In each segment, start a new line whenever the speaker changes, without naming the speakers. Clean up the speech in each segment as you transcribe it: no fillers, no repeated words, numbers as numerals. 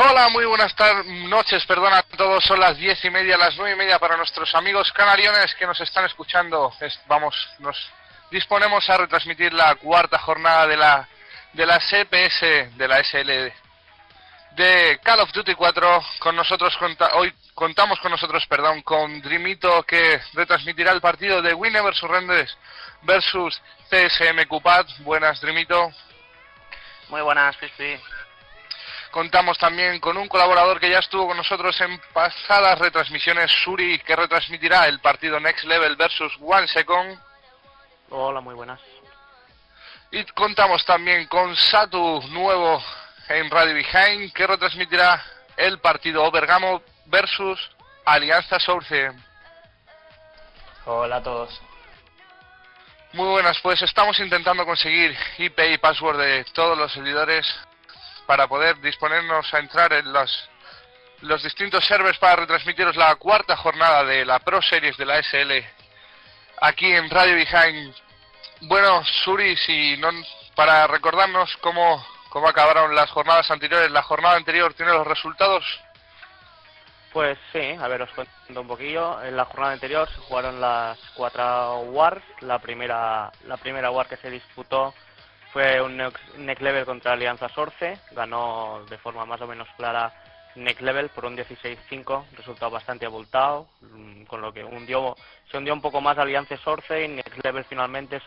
Hola, muy buenas noches, perdona a todos, son las 10:30, las 9:30 para nuestros amigos canariones que nos están escuchando. Nos disponemos a retransmitir la cuarta jornada de la CPS, de la SL de Call of Duty 4. Hoy contamos con Dreamito, que retransmitirá el partido de Winever Surrenders versus CSM Cupat. Buenas, Dreamito.
Muy buenas, Pispi.
Contamos también con un colaborador que ya estuvo con nosotros en pasadas retransmisiones, Suri, que retransmitirá el partido Next Level versus One Second.
Hola, muy buenas.
Y contamos también con Satu, nuevo en Radio Behind, que retransmitirá el partido Overgamo versus Alianza Source.
Hola a todos.
Muy buenas, pues estamos intentando conseguir IP y password de todos los servidores para poder disponernos a entrar en los distintos servers para retransmitiros la cuarta jornada de la Pro Series de la SL aquí en Radio Behind. Bueno, Suri, para recordarnos cómo acabaron las jornadas anteriores. La jornada anterior tiene los resultados.
Pues sí, a ver, os cuento un poquillo. En la jornada anterior se jugaron las 4 Wars. La primera War que se disputó fue un Next Level contra Alianza Source. Ganó de forma más o menos clara Next Level por un 16-5, resultado bastante abultado, con lo que se hundió un poco más Alianza Source, y Next Level finalmente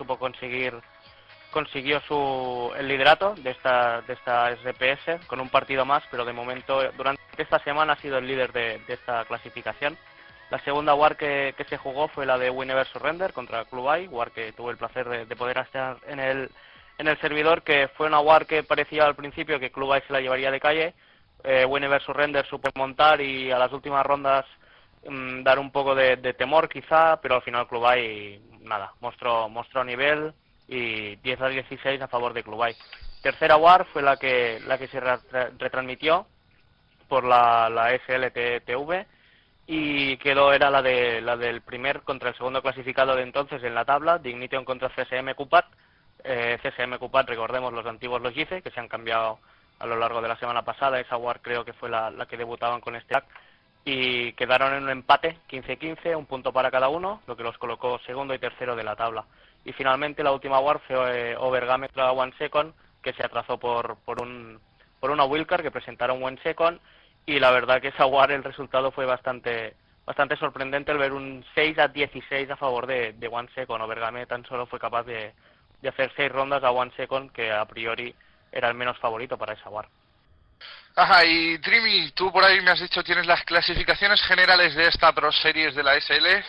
consiguió el liderato de esta SPS con un partido más, pero de momento durante esta semana ha sido el líder de esta clasificación. La segunda War que se jugó fue la de Winever Surrender contra Club I, War que tuve el placer de poder estar en el servidor, que fue una War que parecía al principio que Club I se la llevaría de calle. Winever Surrender supo montar y a las últimas rondas dar un poco de temor quizá, pero al final Club I mostró nivel, y 10-16 a favor de Club I. Tercera War fue la que se retransmitió por la SLTV, y era la del primer contra el segundo clasificado de entonces en la tabla, Dignition contra CSM Cupat. CSM Cupat, recordemos, los antiguos los GIFE, que se han cambiado a lo largo de la semana pasada. Esa War creo que fue la que debutaban con este pack, y quedaron en un empate 15-15, un punto para cada uno, lo que los colocó segundo y tercero de la tabla. Y finalmente la última War fue Overgame contra One Second, que se atrasó por una wildcard que presentaron One Second, y la verdad que esa War el resultado fue bastante sorprendente, el ver un 6-16 a favor de One Second. Overgame tan solo fue capaz de hacer 6 rondas a One Second, que a priori era el menos favorito para esa War.
Ajá, y Dreamy, tú por ahí me has dicho, tienes las clasificaciones generales de esta Pro Series de la SL.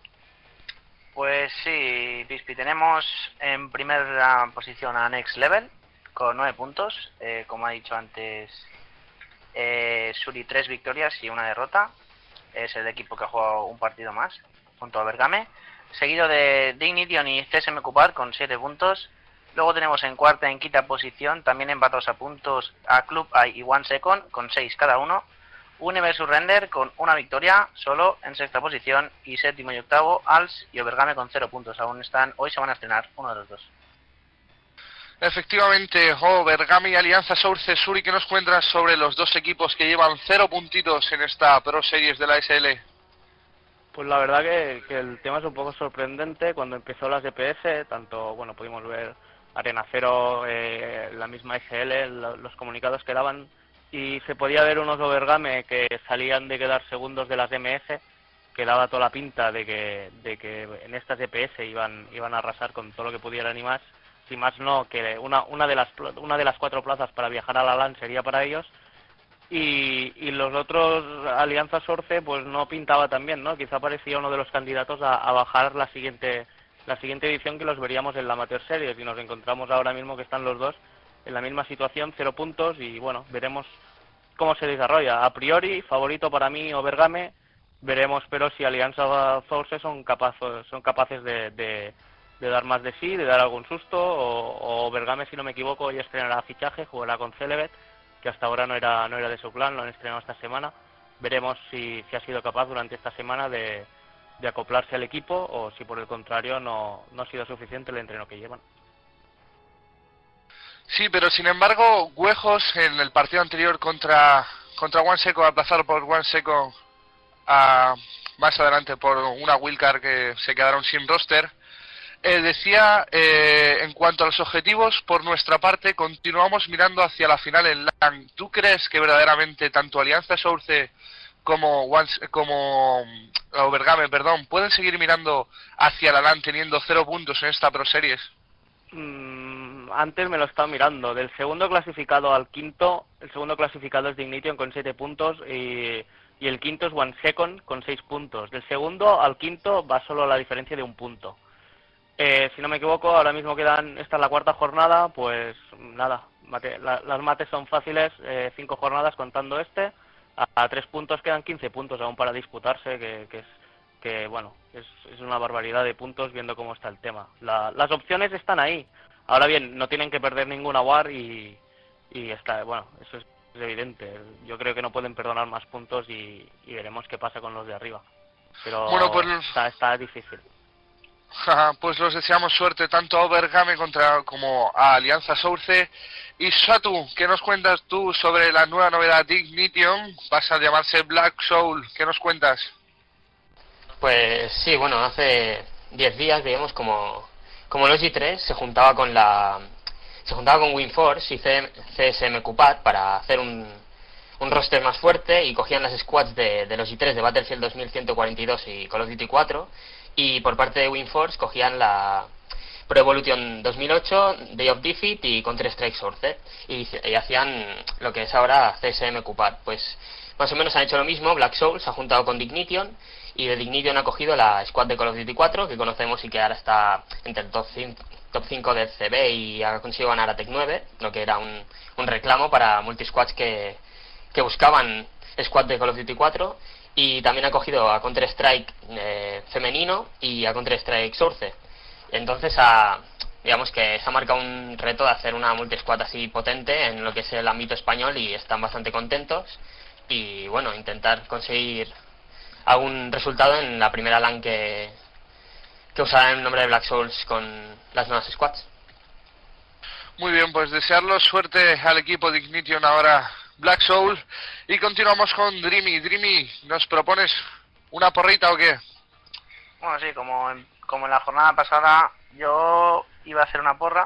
Pues sí, Pispi, tenemos en primera posición a Next Level con 9 puntos, como ha dicho antes Suri, 3 victorias y una derrota. Es el equipo que ha jugado un partido más junto a Bergame, seguido de Dignition y CSM Cupat con 7 puntos. Luego tenemos en cuarta y en quinta posición, también empatados a puntos, a Club I y One Second con 6 cada uno. Universe Surrender con una victoria solo en sexta posición, y séptimo y octavo Als y Overgame con 0 puntos. Hoy se van a estrenar uno de los dos.
Efectivamente, Overgame y Alianza Source. Suri, ¿qué nos cuentas sobre los dos equipos que llevan 0 puntitos en esta Pro Series de la SL?
Pues la verdad que el tema es un poco sorprendente. Cuando empezó la SPS, pudimos ver Arena Cero, la misma SL, los comunicados que daban, y se podía ver unos Overgame que salían de quedar segundos de las MS, que daba toda la pinta de que en estas EPS iban a arrasar con todo lo que pudieran, y más, si más no, que una de las 4 plazas para viajar a la LAN sería para ellos. Y los otros, Alianza Source, pues no pintaba tan bien, ¿no? Quizá parecía uno de los candidatos a bajar la siguiente edición, que los veríamos en la Amateur Series, y nos encontramos ahora mismo que están los dos en la misma situación, 0 puntos, y bueno, veremos cómo se desarrolla. A priori, favorito para mí Overgame, veremos pero si Alianza Source son capaces de dar más de sí, de dar algún susto, o Overgame, si no me equivoco, hoy estrenará fichaje, jugará con Celebet, que hasta ahora no era de su plan, lo han estrenado esta semana. Veremos si ha sido capaz durante esta semana de acoplarse al equipo, o si por el contrario no ha sido suficiente el entreno que llevan.
Sí, pero sin embargo, Huejos en el partido anterior contra contra One Second, aplazado por One Second a más adelante por una wildcard que se quedaron sin roster. Decía, en cuanto a los objetivos, por nuestra parte, continuamos mirando hacia la final en LAN. ¿Tú crees que verdaderamente tanto Alianza Source como Overgame, pueden seguir mirando hacia la LAN teniendo 0 puntos en esta Pro Series?
Antes me lo estaba mirando. Del segundo clasificado al quinto, el segundo clasificado es Dignition con 7 puntos y el quinto es One Second con 6 puntos. Del segundo al quinto va solo la diferencia de 1 punto. Si no me equivoco, ahora mismo esta es la cuarta jornada, pues nada, las mates son fáciles, 5 jornadas contando a 3 puntos quedan 15 puntos aún para disputarse, es una barbaridad de puntos viendo cómo está el tema. Las opciones están ahí, ahora bien, no tienen que perder ninguna war y está, eso es evidente. Yo creo que no pueden perdonar más puntos y veremos qué pasa con los de arriba, pero
pues
está difícil.
Pues los deseamos suerte tanto a Overgame como a Alianza Source. Y Satu, ¿qué nos cuentas tú sobre la nueva novedad Dignition? Pasa a llamarse Black Soul, ¿qué nos cuentas?
Pues sí, hace 10 días veíamos como los G3 se juntaba con WinForce y CSM Cupad para hacer un roster más fuerte, y cogían las squads de los G3 de Battlefield 2142 y Call of Duty 4, y por parte de WinForce cogían la Pro Evolution 2008, Day of Defeat y Counter-Strike Source, y hacían lo que es ahora CSM Cupad. Pues más o menos han hecho lo mismo. Black Soul se ha juntado con Dignition, y de Dignition ha cogido la squad de Call of Duty 4, que conocemos y que ahora está entre el top 5 del CB, y ha conseguido ganar a Tech 9, lo que era un reclamo para multisquads que buscaban squad de Call of Duty 4. Y también ha cogido a Counter-Strike femenino y a Counter-Strike Source. Entonces digamos que se ha marcado un reto de hacer una multisquad así potente en lo que es el ámbito español, y están bastante contentos, y intentar conseguir algún resultado en la primera LAN que usará el nombre de Black Souls con las nuevas squads.
Muy bien, pues desearlo suerte al equipo Dignition, ahora Black Soul, y continuamos con Dreamy. Dreamy, ¿nos propones una porrita o qué?
Bueno, sí, como en la jornada pasada yo iba a hacer una porra.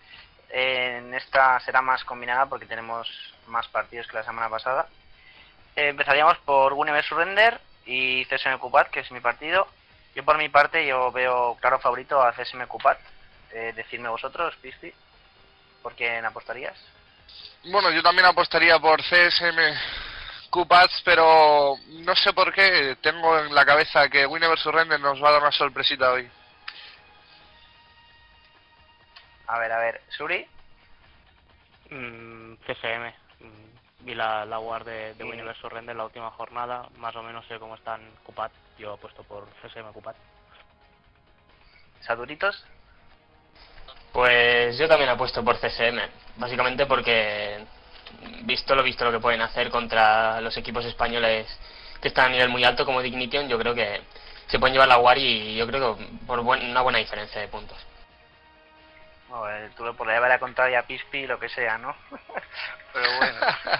En esta será más combinada porque tenemos más partidos que la semana pasada. Empezaríamos por Universe Surrender y CSM Cupad, que es mi partido. Yo por mi parte yo veo claro favorito a CSM Cupad. Decidme vosotros, Pispi, ¿por quién apostarías?
Bueno, yo también apostaría por CSM Cupads, pero no sé por qué tengo en la cabeza que Universe Surrender nos va a dar una sorpresita hoy.
A ver, Suri.
CSM. Vi la war de Universe Surrender la última jornada, más o menos sé cómo están Cupad. Yo apuesto por CSM Cupad.
¿Saduritos?
Pues yo también apuesto por CSM, básicamente porque visto lo que pueden hacer contra los equipos españoles que están a nivel muy alto como Dignition, yo creo que se pueden llevar la war, y yo creo que por una buena diferencia de puntos.
Tú le podrías haber contrario a Pispi, lo que sea, ¿no? Pero bueno.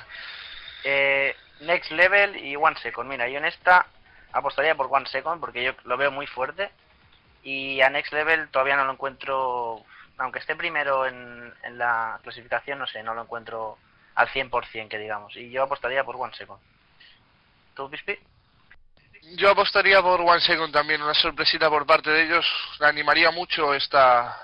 Next Level y One Second. Mira, yo en esta apostaría por One Second porque yo lo veo muy fuerte, y a Next Level todavía no lo encuentro, aunque esté primero en la clasificación, no sé, no lo encuentro al 100% que digamos, y yo apostaría por One Second. ¿Tú, Pispi?
Yo apostaría por One Second también, una sorpresita por parte de ellos. Me animaría mucho esta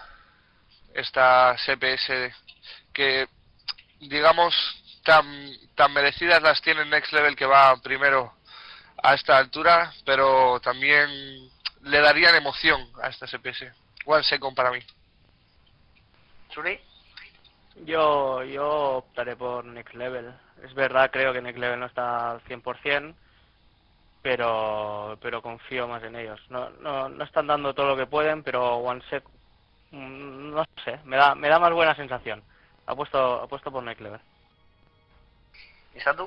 CPS, que digamos tan merecidas las tiene Next Level, que va primero a esta altura, pero también le darían emoción a esta CPS. One Second para mí.
¿Suri?
Yo optaré por Next Level. Es verdad, creo que Next Level no está al 100%, pero confío más en ellos. No están dando todo lo que pueden, pero One Second, no sé, me da más buena sensación. Apuesto por Next Level.
¿Y Satu?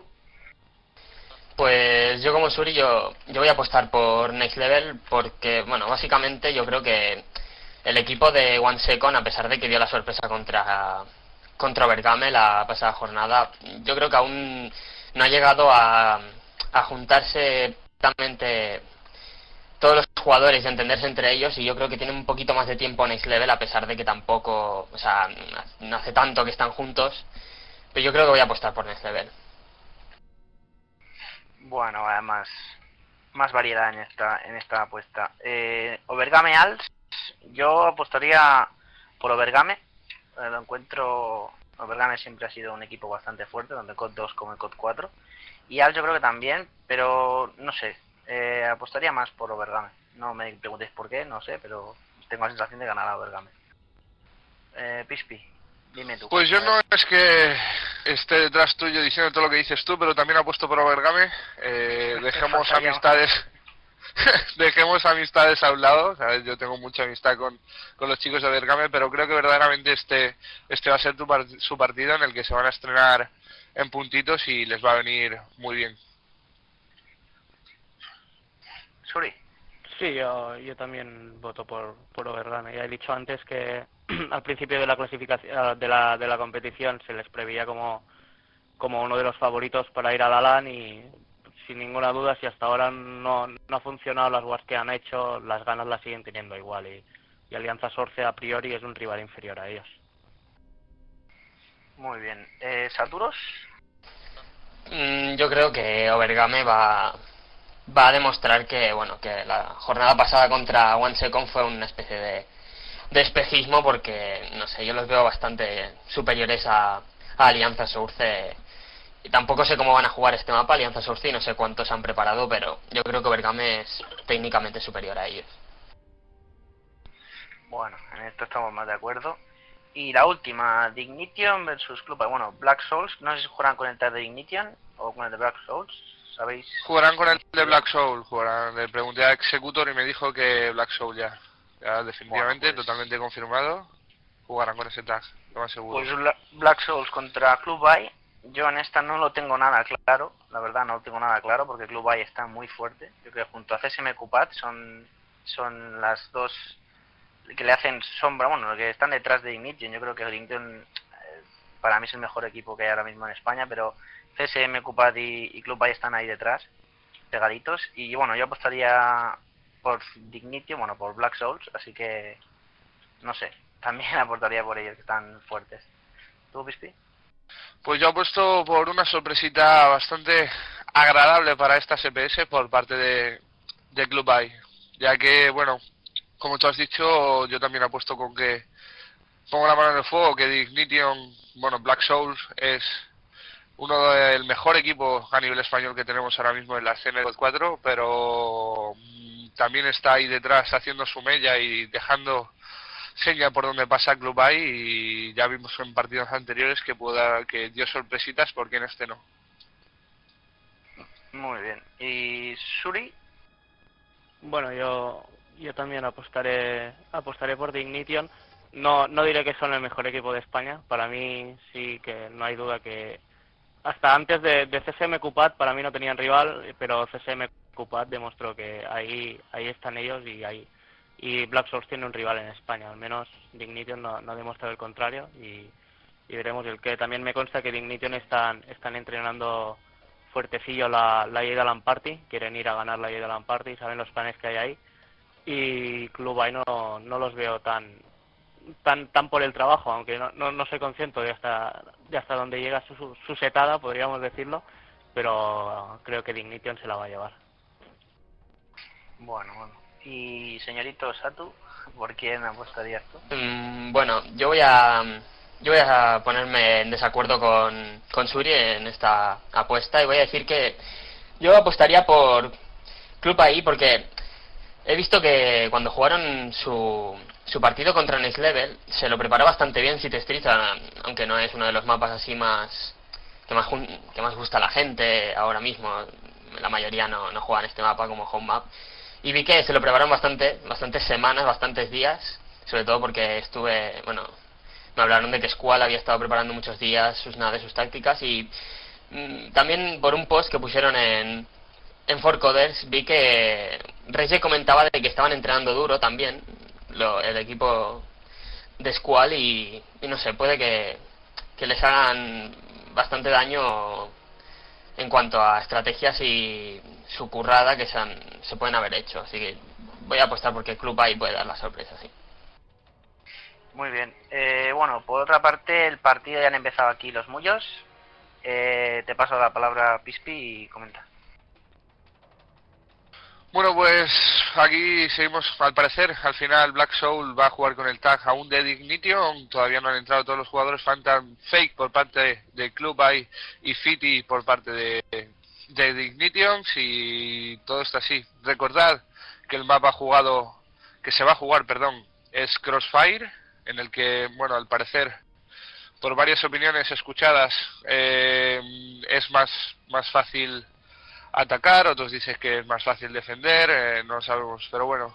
Pues yo como Suri, yo voy a apostar por Next Level porque, básicamente yo creo que el equipo de One Second, a pesar de que dio la sorpresa contra Overgame la pasada jornada, yo creo que aún no ha llegado a juntarse totalmente todos los jugadores y entenderse entre ellos, y yo creo que tienen un poquito más de tiempo Next Level, a pesar de que tampoco, o sea, no hace tanto que están juntos, pero yo creo que voy a apostar por Next Level.
Bueno, además más variedad en esta apuesta. Overgame Als, yo apostaría por Overgame. Lo encuentro, Overgame siempre ha sido un equipo bastante fuerte, tanto en COD 2 como en COD 4, y Als yo creo que también, pero no sé, apostaría más por Overgame. No me preguntéis por qué, no sé, pero tengo la sensación de ganar a Overgame. Pispi, dime tú.
Pues yo no es que esté detrás tuyo diciendo todo lo que dices tú, pero también apuesto por Overgame. Dejemos amistades dejemos amistades a un lado, ¿sabes? Yo tengo mucha amistad con los chicos de Overgame, pero creo que verdaderamente este va a ser su partido en el que se van a estrenar en puntitos y les va a venir muy bien.
Suri.
Sí, yo también voto por Overgame. Ya he dicho antes que al principio de la clasificación de la competición se les preveía como uno de los favoritos para ir a la LAN, y sin ninguna duda, si hasta ahora no ha funcionado las wars que han hecho, las ganas las siguen teniendo igual, y Alianza Source a priori es un rival inferior a ellos.
Muy bien. ¿Saturos?
Yo creo que Overgame va a demostrar que, bueno, que la jornada pasada contra OneSecond fue una especie de espejismo, porque, no sé, yo los veo bastante superiores a Alianza Source. Y tampoco sé cómo van a jugar este mapa Alianza Source, y no sé cuántos han preparado, pero yo creo que Overgame es técnicamente superior a ellos.
Bueno, en esto estamos más de acuerdo. Y la última, Dignition versus Club. Bueno, Black Souls, no sé si jugarán con el tag de Dignition o con el de Black Souls, ¿sabéis?
Jugarán con el de Black Soul, le pregunté a Executor y me dijo que Black Soul ya definitivamente,
bueno, pues,
totalmente confirmado. Jugarán con ese tag, lo más seguro.
Pues Black Souls contra Club Buy. Yo en esta no lo tengo nada claro, la verdad no lo tengo nada claro, porque Club Buy está muy fuerte. Yo creo que junto a CSM Cupat son las dos que le hacen sombra, bueno, que están detrás de Ignition. Yo creo que Ignition para mí es el mejor equipo que hay ahora mismo en España, pero CSM, Cupat y Club Buy están ahí detrás, pegaditos. Y bueno, yo apostaría por Dignition, bueno, por Black Souls, así que no sé, también apostaría por ellos, que están fuertes. ¿Tú, Pispi?
Pues yo apuesto por una sorpresita bastante agradable para esta SPS por parte de Club Buy, ya que, bueno, como tú has dicho, yo también apuesto con que pongo la mano en el fuego, que Dignition, bueno, Black Souls es uno del mejor equipo a nivel español que tenemos ahora mismo en la escena de 4, pero también está ahí detrás haciendo su mella y dejando seña por donde pasa Club Buy, y ya vimos en partidos anteriores que dio sorpresitas, porque en este no.
Muy bien. ¿Y Suri?
Bueno, yo también apostaré por Dignition. No diré que son el mejor equipo de España. Para mí sí que no hay duda que hasta antes de CSM Cupat para mí no tenían rival, pero CSM Cupat demostró que ahí están ellos, y Black Souls tiene un rival en España. Al menos Dignition no ha demostrado el contrario, y veremos el que. También me consta que Dignition están entrenando fuertecillo la Jade Land Party, quieren ir a ganar la Jade Land Party, saben los planes que hay ahí, y Club Buy no los veo tan por el trabajo, aunque no soy consciente de hasta dónde llega su setada, podríamos decirlo, pero creo que Dignition se la va a llevar.
Bueno. Y señorito Satu, ¿por quién apostarías tú?
Bueno, yo voy a ponerme en desacuerdo con Suri en esta apuesta, y voy a decir que yo apostaría por Club AI, porque he visto que cuando jugaron su partido contra Next Level se lo preparó bastante bien City Street, aunque no es uno de los mapas así que más gusta a la gente ahora mismo. La mayoría no juegan este mapa como home map, y vi que se lo prepararon bastantes semanas, bastantes días, sobre todo porque me hablaron de que Squall había estado preparando muchos días sus naves, sus tácticas, y también por un post que pusieron en 4Coders vi que Reyes comentaba de que estaban entrenando duro también el equipo de Squall, y no sé, puede que les hagan bastante daño en cuanto a estrategias y su currada que se pueden haber hecho. Así que voy a apostar porque el club ahí puede dar la sorpresa, sí.
Muy bien. Bueno, por otra parte, el partido ya han empezado aquí los mullos. Te paso la palabra, Pispi, y comenta.
Bueno, pues aquí seguimos, al parecer, al final Black Soul va a jugar con el tag aún de Dignition, todavía no han entrado todos los jugadores, faltan Fake por parte del Club AI y Fiti por parte de Dignition, si todo está así. Recordad que el mapa que se va a jugar, perdón, es Crossfire, en el que, bueno, al parecer, por varias opiniones escuchadas, es más fácil atacar, otros dicen que es más fácil defender, no sabemos, pero bueno.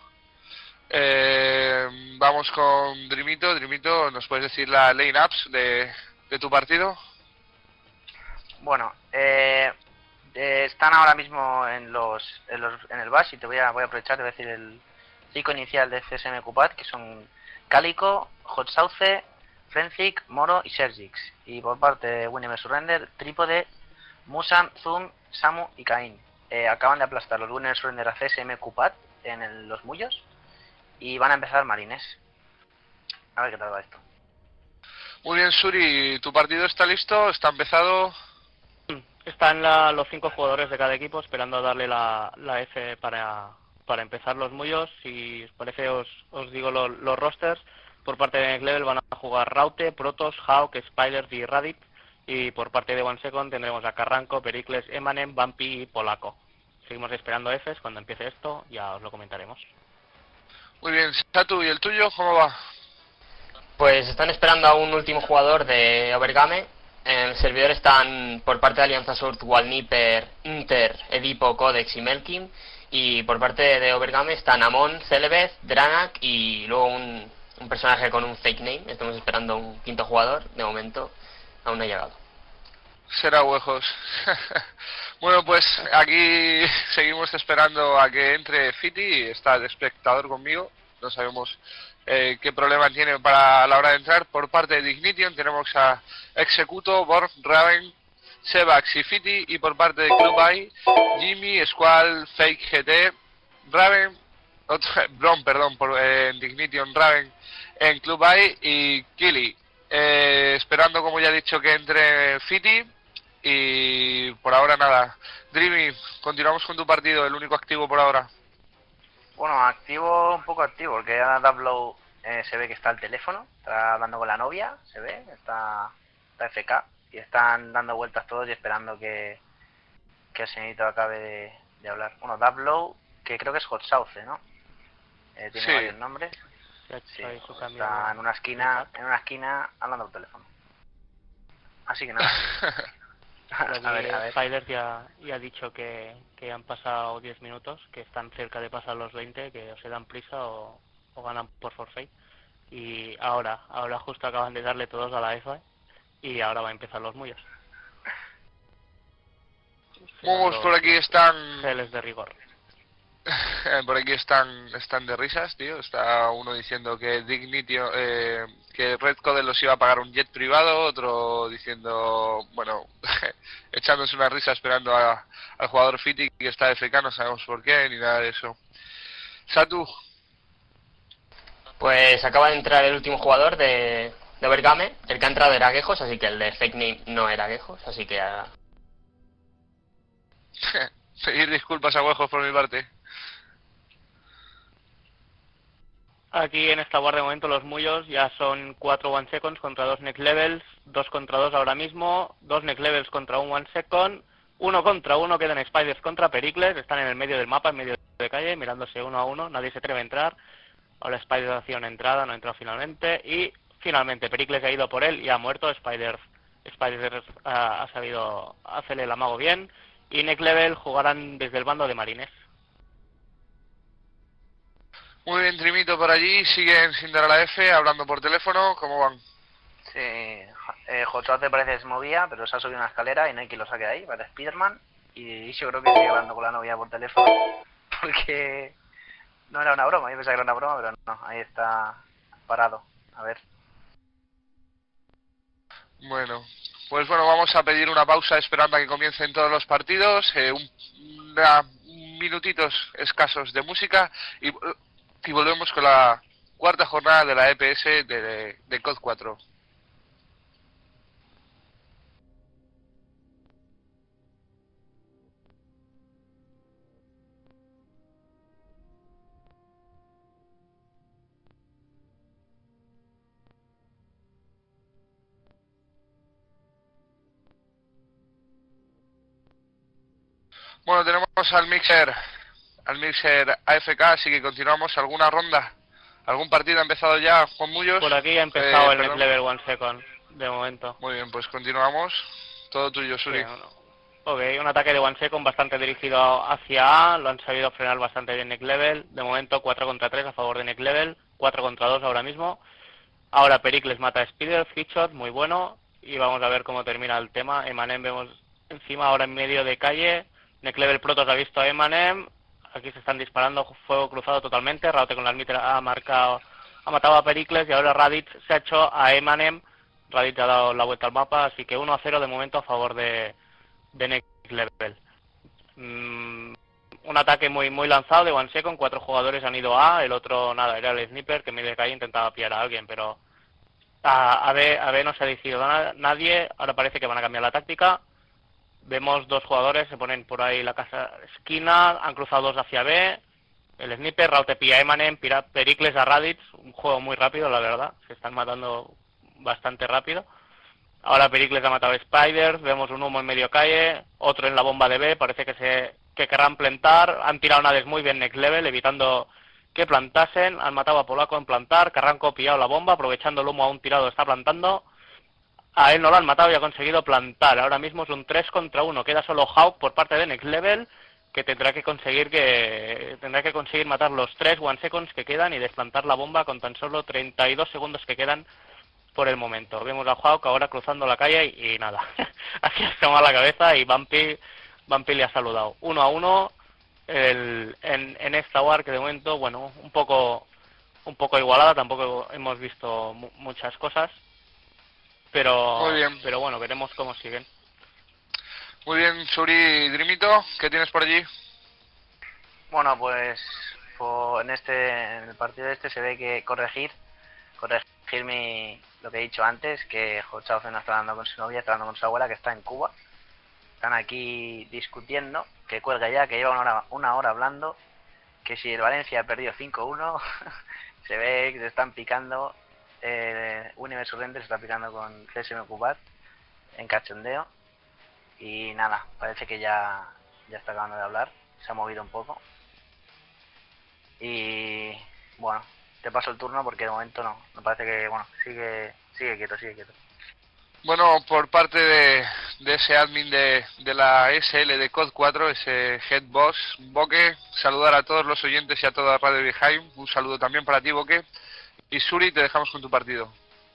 Vamos con Dreamito. Dreamito, ¿nos puedes decir la line-ups de tu partido?
Bueno, están ahora mismo en el Bash y voy a aprovechar de decir el 5 inicial de CSM Cupat, que son Calico, Hot Sauce, Frenzic, Moro y Sergix. Y por parte de Winnie Surrender, Trípode, Musan, Zoom, Samu y Cain. Acaban de aplastar los Winner Surrender a CSM Cupat en los mullos y van a empezar Marines. A ver qué tal va esto.
Muy bien, Suri, ¿tu partido está listo? ¿Está empezado?
Están los 5 jugadores de cada equipo esperando a darle la F para empezar los mullos. Si os parece, os digo los rosters. Por parte de Next Level van a jugar Raute, Protoss, Hawk, Spider y Radit. Y por parte de One Second tendremos a Carranco, Pericles, Emanem, Bumpy y Polaco. Seguimos esperando Fs, cuando empiece esto ya os lo comentaremos.
Muy bien, Satu, ¿y el tuyo cómo va?
Pues están esperando a un último jugador de Overgame. En el servidor están por parte de Alianza Surd, Walniper, Inter, Edipo, Codex y Melkin. Y por parte de Overgame están Amon, Celebeth, Dranak y luego un personaje con un fake name. Estamos esperando un quinto jugador. De momento aún no ha llegado.
Será huejos. Bueno, pues aquí seguimos esperando a que entre Fiti, está de espectador conmigo, no sabemos qué problema tiene para la hora de entrar. Por parte de Dignition tenemos a Executo, Borg, Raven, Sebax y Fiti, y por parte de Club AI, Jimmy, Squall, Fake GT, Raven, en Dignition, Raven en Club AI y Kili. Esperando, como ya he dicho, que entre Fiti. Y por ahora nada. Dreamy, continuamos con tu partido, el único activo por ahora.
Bueno, un poco activo, porque ya Dablow se ve que está al teléfono, está hablando con la novia, se ve, está FK, y están dando vueltas todos y esperando que el señorito acabe de hablar. Bueno, Dablow, que creo que es Hot Sauce, ¿no? Tiene
sí.
Varios nombres. Sí, está en una esquina hablando por teléfono. Así que nada.
A ver. Spider ya ha dicho que han pasado 10 minutos, que están cerca de pasar los 20, que o se dan prisa o ganan por forfeit. Y ahora justo acaban de darle todos a la F y ahora va a empezar los mullos.
Vamos, por aquí están
geles de rigor.
Por aquí están de risas, tío. Está uno diciendo que Dignitio, que Red Code los iba a pagar un jet privado, otro diciendo, bueno, echándose una risa esperando al jugador Fiti que está FK, no sabemos por qué ni nada de eso. Satu.
Pues acaba de entrar el último jugador de Overgame. El que ha entrado era Gejos, así que el de Fake Name no era Gejos, así que
pedir disculpas a Huejos por mi parte.
Aquí en esta war de momento los mullos ya son 4 one seconds contra 2 next levels, 2 contra 2 ahora mismo, 2 next levels contra un one second, 1 contra 1 quedan Spiders contra Pericles, están en el medio del mapa, en medio de calle, mirándose uno a uno, nadie se atreve a entrar. Ahora Spider hacía una entrada, no ha entrado finalmente, y finalmente Pericles ha ido por él y ha muerto. Spider ha sabido hacerle el amago bien, y next level jugarán desde el bando de Marines.
Muy bien, Trimito por allí, siguen sin dar a la F, hablando por teléfono, ¿cómo van?
Sí, Jochote parece que se movía, pero se ha subido una escalera y no hay quien lo saque de ahí, para Spiderman, y yo creo que sigue hablando con la novia por teléfono, porque no era una broma, yo pensaba que era una broma, pero no, ahí está parado, a ver.
Bueno, pues bueno, vamos a pedir una pausa esperando a que comiencen todos los partidos, minutitos escasos de música y volvemos con la cuarta jornada de la EPS de COD 4. Bueno, tenemos al mixer AFK, así que continuamos. ¿Alguna ronda? ¿Algún partido ha empezado ya con Mullos?
Por aquí ha empezado el Next Level 1 Second, de momento.
Muy bien, pues continuamos. Todo tuyo, Suri.
Sí, ok, un ataque de 1 Second bastante dirigido hacia A, lo han sabido frenar bastante bien Next Level. De momento 4 contra 3 a favor de Next Level, 4 contra 2 ahora mismo. Ahora Pericles mata a Spider, Hitshot, muy bueno. Y vamos a ver cómo termina el tema. Emanem vemos encima ahora en medio de calle. Next Level Protoss ha visto a Emanem. Aquí se están disparando, fuego cruzado totalmente. Raute con la Armiter ha matado a Pericles y ahora Raditz se ha hecho a Emanem. Raditz ha dado la vuelta al mapa, así que 1-0 de momento a favor de Next Level. Un ataque muy lanzado de 1 Second, 4 jugadores han ido a, el otro nada, era el sniper que medio de calle intentaba pillar a alguien, pero a B no se ha decidido nadie. Ahora parece que van a cambiar la táctica. Vemos 2 jugadores, se ponen por ahí la casa esquina, han cruzado 2 hacia B, el sniper, Raute pilla a Emanem, Pericles a Raditz, un juego muy rápido la verdad, se están matando bastante rápido. Ahora Pericles ha matado a Spiders, vemos un humo en medio calle, otro en la bomba de B, parece que querrán plantar, han tirado una des muy bien Next Level, evitando que plantasen, han matado a Polaco en plantar, Carranco ha pillado la bomba, aprovechando el humo aún tirado está plantando. A él no lo han matado y ha conseguido plantar. Ahora mismo es un 3 contra 1. Queda solo Hawk por parte de Next Level, que tendrá que conseguir matar los 3 1 Seconds que quedan y desplantar la bomba con tan solo 32 segundos que quedan por el momento. Vemos a Hawk ahora cruzando la calle y nada. Así ha asomado la cabeza y Bumpy le ha saludado. 1-1 en esta war que de momento, bueno, un poco igualada. Tampoco hemos visto muchas cosas. Pero bueno, veremos cómo siguen.
Muy bien, Suri, Drimito, ¿qué tienes por allí?
Bueno, pues en el partido se ve que corregir lo que he dicho antes, que Hochhausen no está hablando con su novia, está hablando con su abuela que está en Cuba. Están aquí discutiendo, que cuelga ya, que lleva una hora hablando, que si el Valencia ha perdido 5-1, se ve que se están picando. Universo Render se está picando con CSM Cubat en cachondeo y nada, parece que ya está acabando de hablar, se ha movido un poco y bueno, te paso el turno porque de momento no parece que, bueno, sigue quieto.
Bueno, por parte de ese admin de la SL de COD 4, ese head boss, Boque, saludar a todos los oyentes y a toda Radio Behind, un saludo también para ti, Boque. Y Suri, te dejamos con tu partido.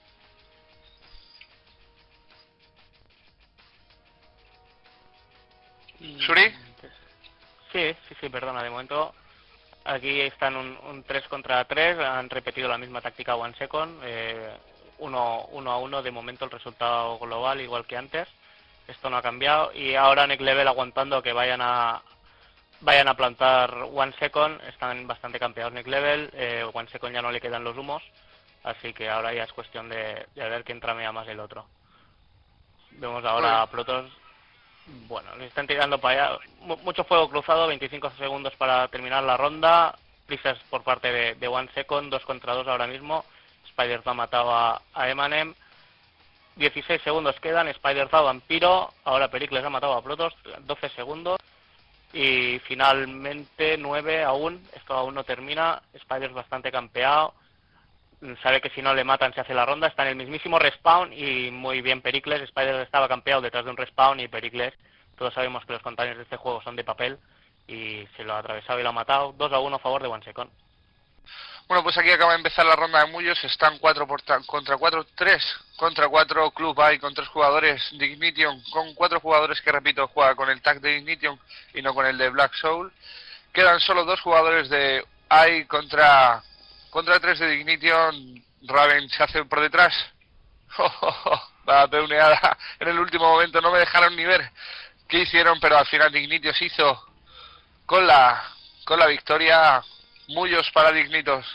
¿Suri?
Sí, perdona, de momento aquí están un 3 contra 3, han repetido la misma táctica 1 Second, 1-1 de momento el resultado global igual que antes, esto no ha cambiado y ahora Next Level aguantando que vayan a plantar 1 Second, están bastante campeados Next Level, 1 Second ya no le quedan los humos, así que ahora ya es cuestión de ver quién tramea más el otro. Vemos ahora a Protoss, bueno, le están tirando para allá, mucho fuego cruzado, 25 segundos para terminar la ronda, prisas por parte de 1 Second, 2 contra 2 ahora mismo, Spider ha matado a Emanem, 16 segundos quedan, Spider Vampiro, ahora Pericles ha matado a Protoss, 12 segundos. Y finalmente 9 aún, esto aún no termina, Spider bastante campeado, sabe que si no le matan se hace la ronda, está en el mismísimo respawn y muy bien Pericles, Spider estaba campeado detrás de un respawn y Pericles, todos sabemos que los containers de este juego son de papel y se lo ha atravesado y lo ha matado, 2-1 a favor de 1 Second.
Bueno, pues aquí acaba de empezar la ronda de mullos, están 4 contra 4, 3 contra 4, Club AI con 3 jugadores, Dignition con 4 jugadores que, repito, juega con el tag de Dignition y no con el de Black Soul. Quedan solo 2 jugadores de AI contra 3 de Dignition. Raven se hace por detrás. la peuneada en el último momento. No me dejaron ni ver qué hicieron, pero al final Dignitios hizo con la victoria. Mullos para Dignitos.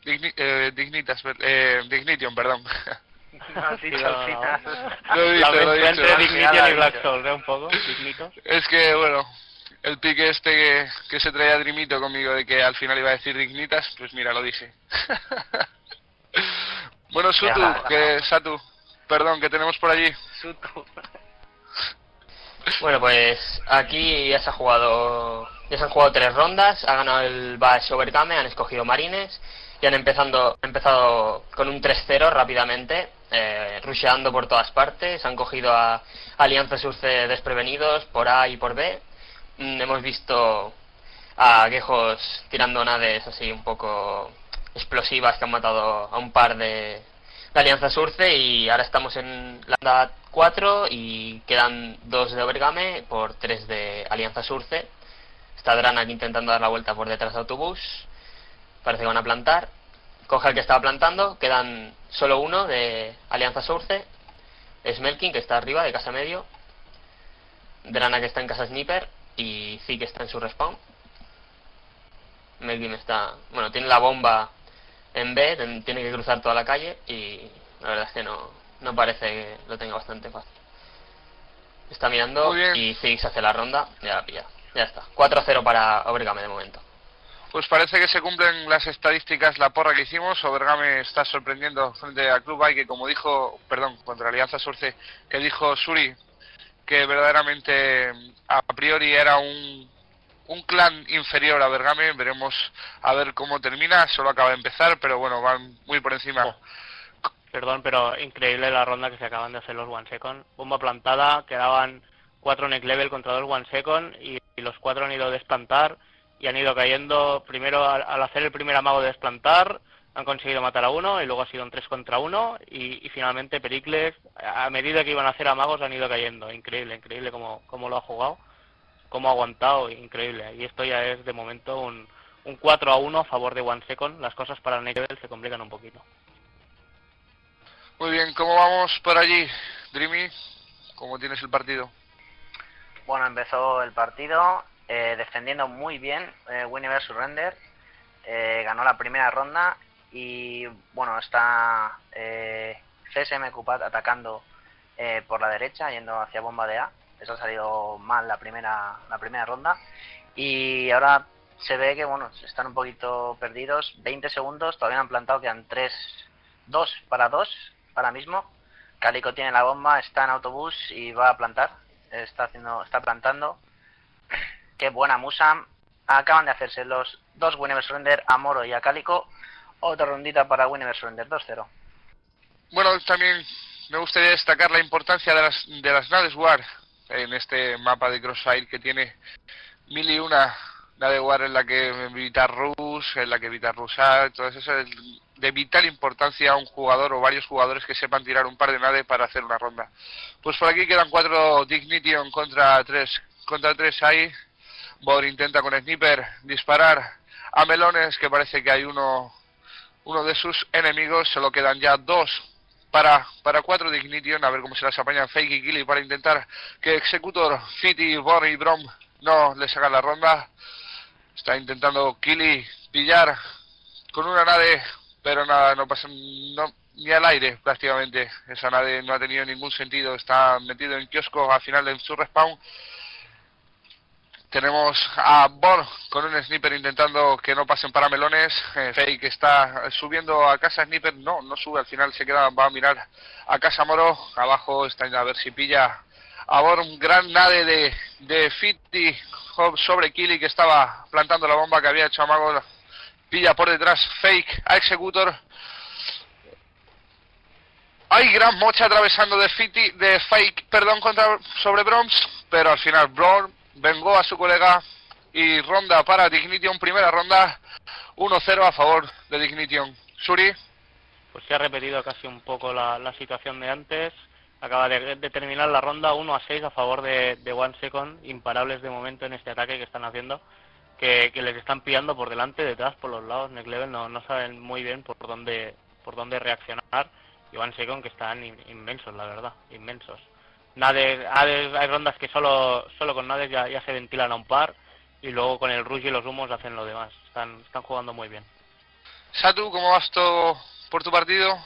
Dignition, perdón.
No has dicho al final.
Lo he dicho,
La
lo he
mezcla
dicho.
entre
Al
Dignition
final
y
lo
Black
dicho.
Souls, un poco, Dignito.
Es que, bueno, el pique este que se traía Drimito conmigo de que al final iba a decir Dignitas, pues mira, lo dije. Bueno, Satu, perdón, que tenemos por allí.
Sutu.
Bueno, pues aquí ya se han jugado 3 rondas, ha ganado el Bash Overgame, han escogido Marines y han empezado con un 3-0 rápidamente, rusheando por todas partes, han cogido a Alianza Surce desprevenidos por A y por B. Hemos visto a Guejos tirando nades así un poco explosivas que han matado a un par de Alianza Surce, y ahora estamos en la ronda 4 y quedan 2 de Overgame por 3 de Alianza Surce. Está Dranak intentando dar la vuelta por detrás de autobús, parece que van a plantar, coge al que estaba plantando, quedan solo uno de Alianza Surce, Smelkin, que está arriba de casa medio, Dranak está en casa sniper y Zik está en su respawn. Melvin tiene la bomba en B, tiene que cruzar toda la calle y la verdad es que no parece que lo tenga bastante fácil. Está mirando y Ziggs hace la ronda, ya la pilla. Ya está, 4-0 para Overgame de momento.
Pues parece que se cumplen las estadísticas, la porra que hicimos. Overgame está sorprendiendo frente a Club Bay, que contra Alianza Surce, que dijo Suri que verdaderamente a priori era un clan inferior a Overgame. Veremos a ver cómo termina, solo acaba de empezar, pero bueno, van muy por encima.
Perdón, pero increíble la ronda que se acaban de hacer los One Second. Bomba plantada, quedaban 4 next level contra 2 One Second y los 4 han ido a desplantar y han ido cayendo. Primero, al hacer el primer amago de desplantar, han conseguido matar a uno y luego ha sido un 3 contra 1 y finalmente Pericles, a medida que iban a hacer amagos, han ido cayendo. Increíble cómo lo ha jugado, cómo ha aguantado, increíble. Y esto ya es de momento un 4-1 a favor de One Second. Las cosas para el next level se complican un poquito.
Muy bien, ¿cómo vamos por allí, Dreamy? ¿Cómo tienes el partido?
Bueno, empezó el partido defendiendo muy bien Universe Surrender, ganó la primera ronda y bueno, está CSM Cupat atacando por la derecha, yendo hacia bomba de A. Eso ha salido mal la primera ronda y ahora se ve que bueno, están un poquito perdidos. 20 segundos, todavía no han plantado, quedan 2 para 2 ahora mismo. Calico tiene la bomba, está en autobús y va a plantar. Está plantando. Qué buena musa. Acaban de hacerse los 2 Universe Surrender, a Moro y a Calico. Otra rondita para Universe Surrender, 2-0.
Bueno, también me gustaría destacar la importancia de las Nades War en este mapa de Crossfire, que tiene 1001 Nade War en la que evitar Rush, en la que evitar Rushar. Entonces eso es de vital importancia a un jugador o varios jugadores que sepan tirar un par de nades para hacer una ronda. Pues por aquí quedan 4 Dignition contra 3 ahí. Bor intenta con Sniper disparar a Melones, que parece que hay uno de sus enemigos. Solo quedan ya 2 para 4 Dignition, a ver cómo se las apañan Fake y Killy para intentar que Executor, Fitty, Bor y Brom no le sacan la ronda. Está intentando Killy pillar con una nade, pero nada, no pasa ni al aire prácticamente. Esa nade no ha tenido ningún sentido, está metido en kiosco al final de su respawn. Tenemos a Bor con un sniper intentando que no pasen para Melones. Fake está subiendo a casa sniper, no sube, al final se queda, va a mirar a casa Moro. Abajo está a ver si pilla a Bor. Un gran nade de Fitty sobre Killy, que estaba plantando la bomba, que había hecho amago. Pilla por detrás Fake a Executor. Hay gran mocha atravesando de Fake, sobre Broms, pero al final Brom vengó a su colega y ronda para Dignition, primera ronda, 1-0 a favor de Dignition. Suri.
Pues se ha repetido casi un poco la situación de antes. Acaba de terminar la ronda 1-6 a favor de One Second, imparables de momento en este ataque que están haciendo, que les están pillando por delante, detrás, por los lados. Next Level no saben muy bien por dónde reaccionar y One Second, que están inmensos, la verdad, inmensos. Nades, hay rondas que solo con Nades ya se ventilan a un par, y luego con el Rush y los humos hacen lo demás. Están jugando muy bien.
Satu, ¿cómo vas todo por tu partido?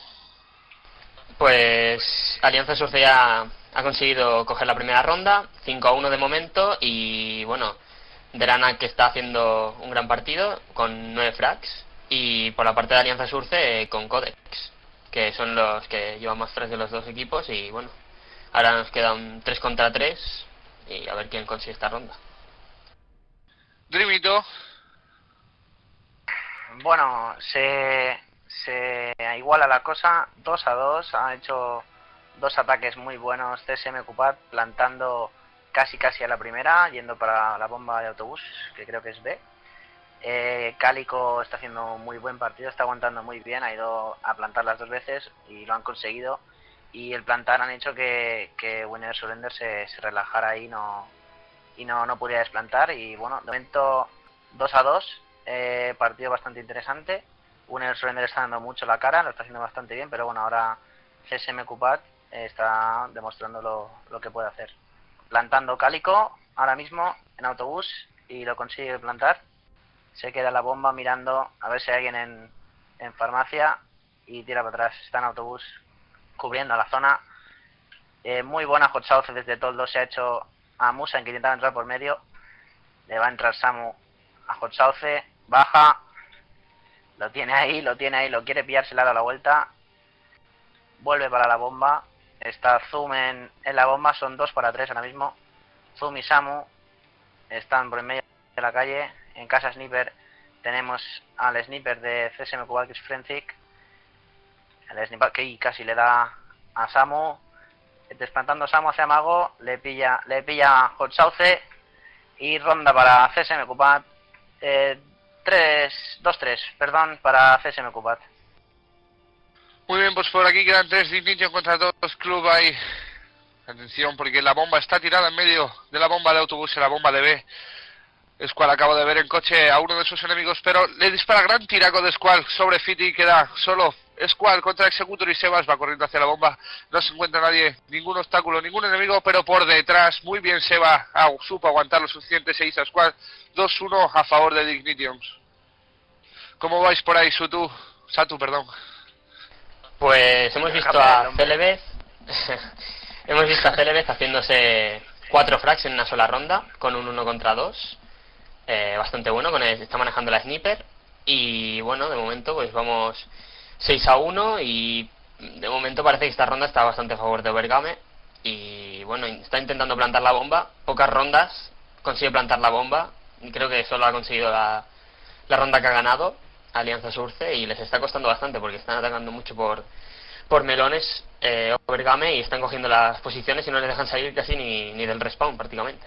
Pues Alianza Surce ya ha conseguido coger la primera ronda, 5-1 de momento, y bueno, Dranak, que está haciendo un gran partido con 9 frags, y por la parte de Alianza Surce con Codex, que son los que llevan más frags de los dos equipos, y bueno, ahora nos queda un 3 contra 3 y a ver quién consigue esta ronda.
Dreamito.
Bueno, se iguala la cosa, 2-2, ha hecho 2 ataques muy buenos CSM Cupat, plantando casi a la primera, yendo para la bomba de autobús, que creo que es B. Cálico está haciendo muy buen partido, está aguantando muy bien, ha ido a plantar las 2 veces y lo han conseguido, y el plantar han hecho que Winner Surrender se relajara ahí y no pudiera desplantar, y bueno, de momento 2-2, partido bastante interesante. Winner Surrender está dando mucho la cara, lo está haciendo bastante bien, pero bueno, ahora CSM Cupat está demostrando lo que puede hacer. Plantando Cálico ahora mismo en autobús y lo consigue plantar. Se queda la bomba mirando a ver si hay alguien en farmacia y tira para atrás. Está en autobús cubriendo la zona. Muy buena Hot South desde Toldo, se ha hecho a Musa, en que intentaba entrar por medio. Le va a entrar Samu a Hot Sauce, baja, lo tiene ahí, lo quiere pillar, se le ha dado la vuelta, vuelve para la bomba, está Zoom en la bomba, son 2 para 3 ahora mismo. Zoom y Samu están por en medio de la calle. En casa Sniper tenemos al Sniper de CSM Cubat, que es Frenzik, el Sniper que casi le da a Samu, desplantando Samu hacia Mago, le pilla Hot Sauce y ronda para CSM Cubat. 2-3, perdón, para CSM Cubat.
Muy bien, pues por aquí quedan 3 Ignition contra 2 Club ahí. Atención, porque la bomba está tirada en medio de la bomba de autobús, en la bomba de B. Squall acabo de ver en coche a uno de sus enemigos, pero le dispara gran tiraco de Squall sobre Fiti, queda solo Squall contra Executor y Sebas va corriendo hacia la bomba. No se encuentra nadie, ningún obstáculo, ningún enemigo, pero por detrás, muy bien Seba, supo aguantar lo suficiente, se hizo Squall. 2-1 a favor de Ignitions. ¿Cómo vais por ahí, Satu, perdón?
Pues hemos visto a Celebez hemos visto a Celebez haciéndose 4 frags en una sola ronda, con un 1 contra 2. Bastante bueno, está manejando la Sniper. Y bueno, de momento pues vamos 6-1 y de momento parece que esta ronda está bastante a favor de Overgame. Y bueno, está intentando plantar la bomba, pocas rondas consigue plantar la bomba, y creo que solo ha conseguido la ronda que ha ganado Alianza Surce, y les está costando bastante porque están atacando mucho por melones Overgame, y están cogiendo las posiciones y no les dejan salir casi ni del respawn prácticamente.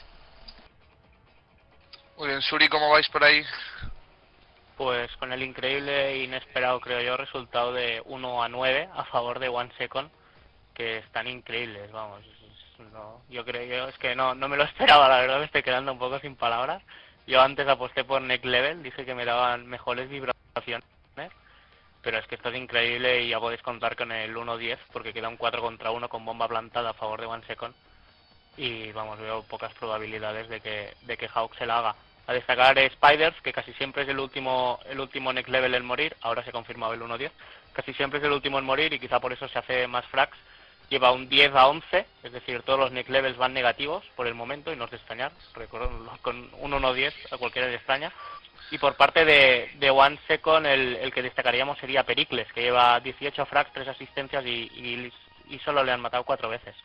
Muy bien, Suri, ¿cómo vais por ahí?
Pues con el increíble e inesperado, creo yo, resultado de 1-9 a favor de One Second, que están increíbles, vamos. Es que no me lo esperaba, la verdad, me estoy quedando un poco sin palabras. Yo antes aposté por Next Level, dije que me daban mejores vibraciones, pero es que esto es increíble y ya podéis contar con el 1-10, porque queda un 4 contra 1 con bomba plantada a favor de One Second. Y vamos, veo pocas probabilidades de que Hawk se la haga. A destacar Spiders, que casi siempre es el último Next Level en morir, ahora se ha confirmado el 1-10, casi siempre es el último en morir y quizá por eso se hace más frags. Lleva un 10-11, es decir, todos los Next Levels van negativos por el momento, y no es de extrañar, recuerdo, con un 1-10 a cualquiera le extraña. Y por parte de One Second, el que destacaríamos sería Pericles, que lleva 18 frags, 3 asistencias y solo le han matado 4 veces.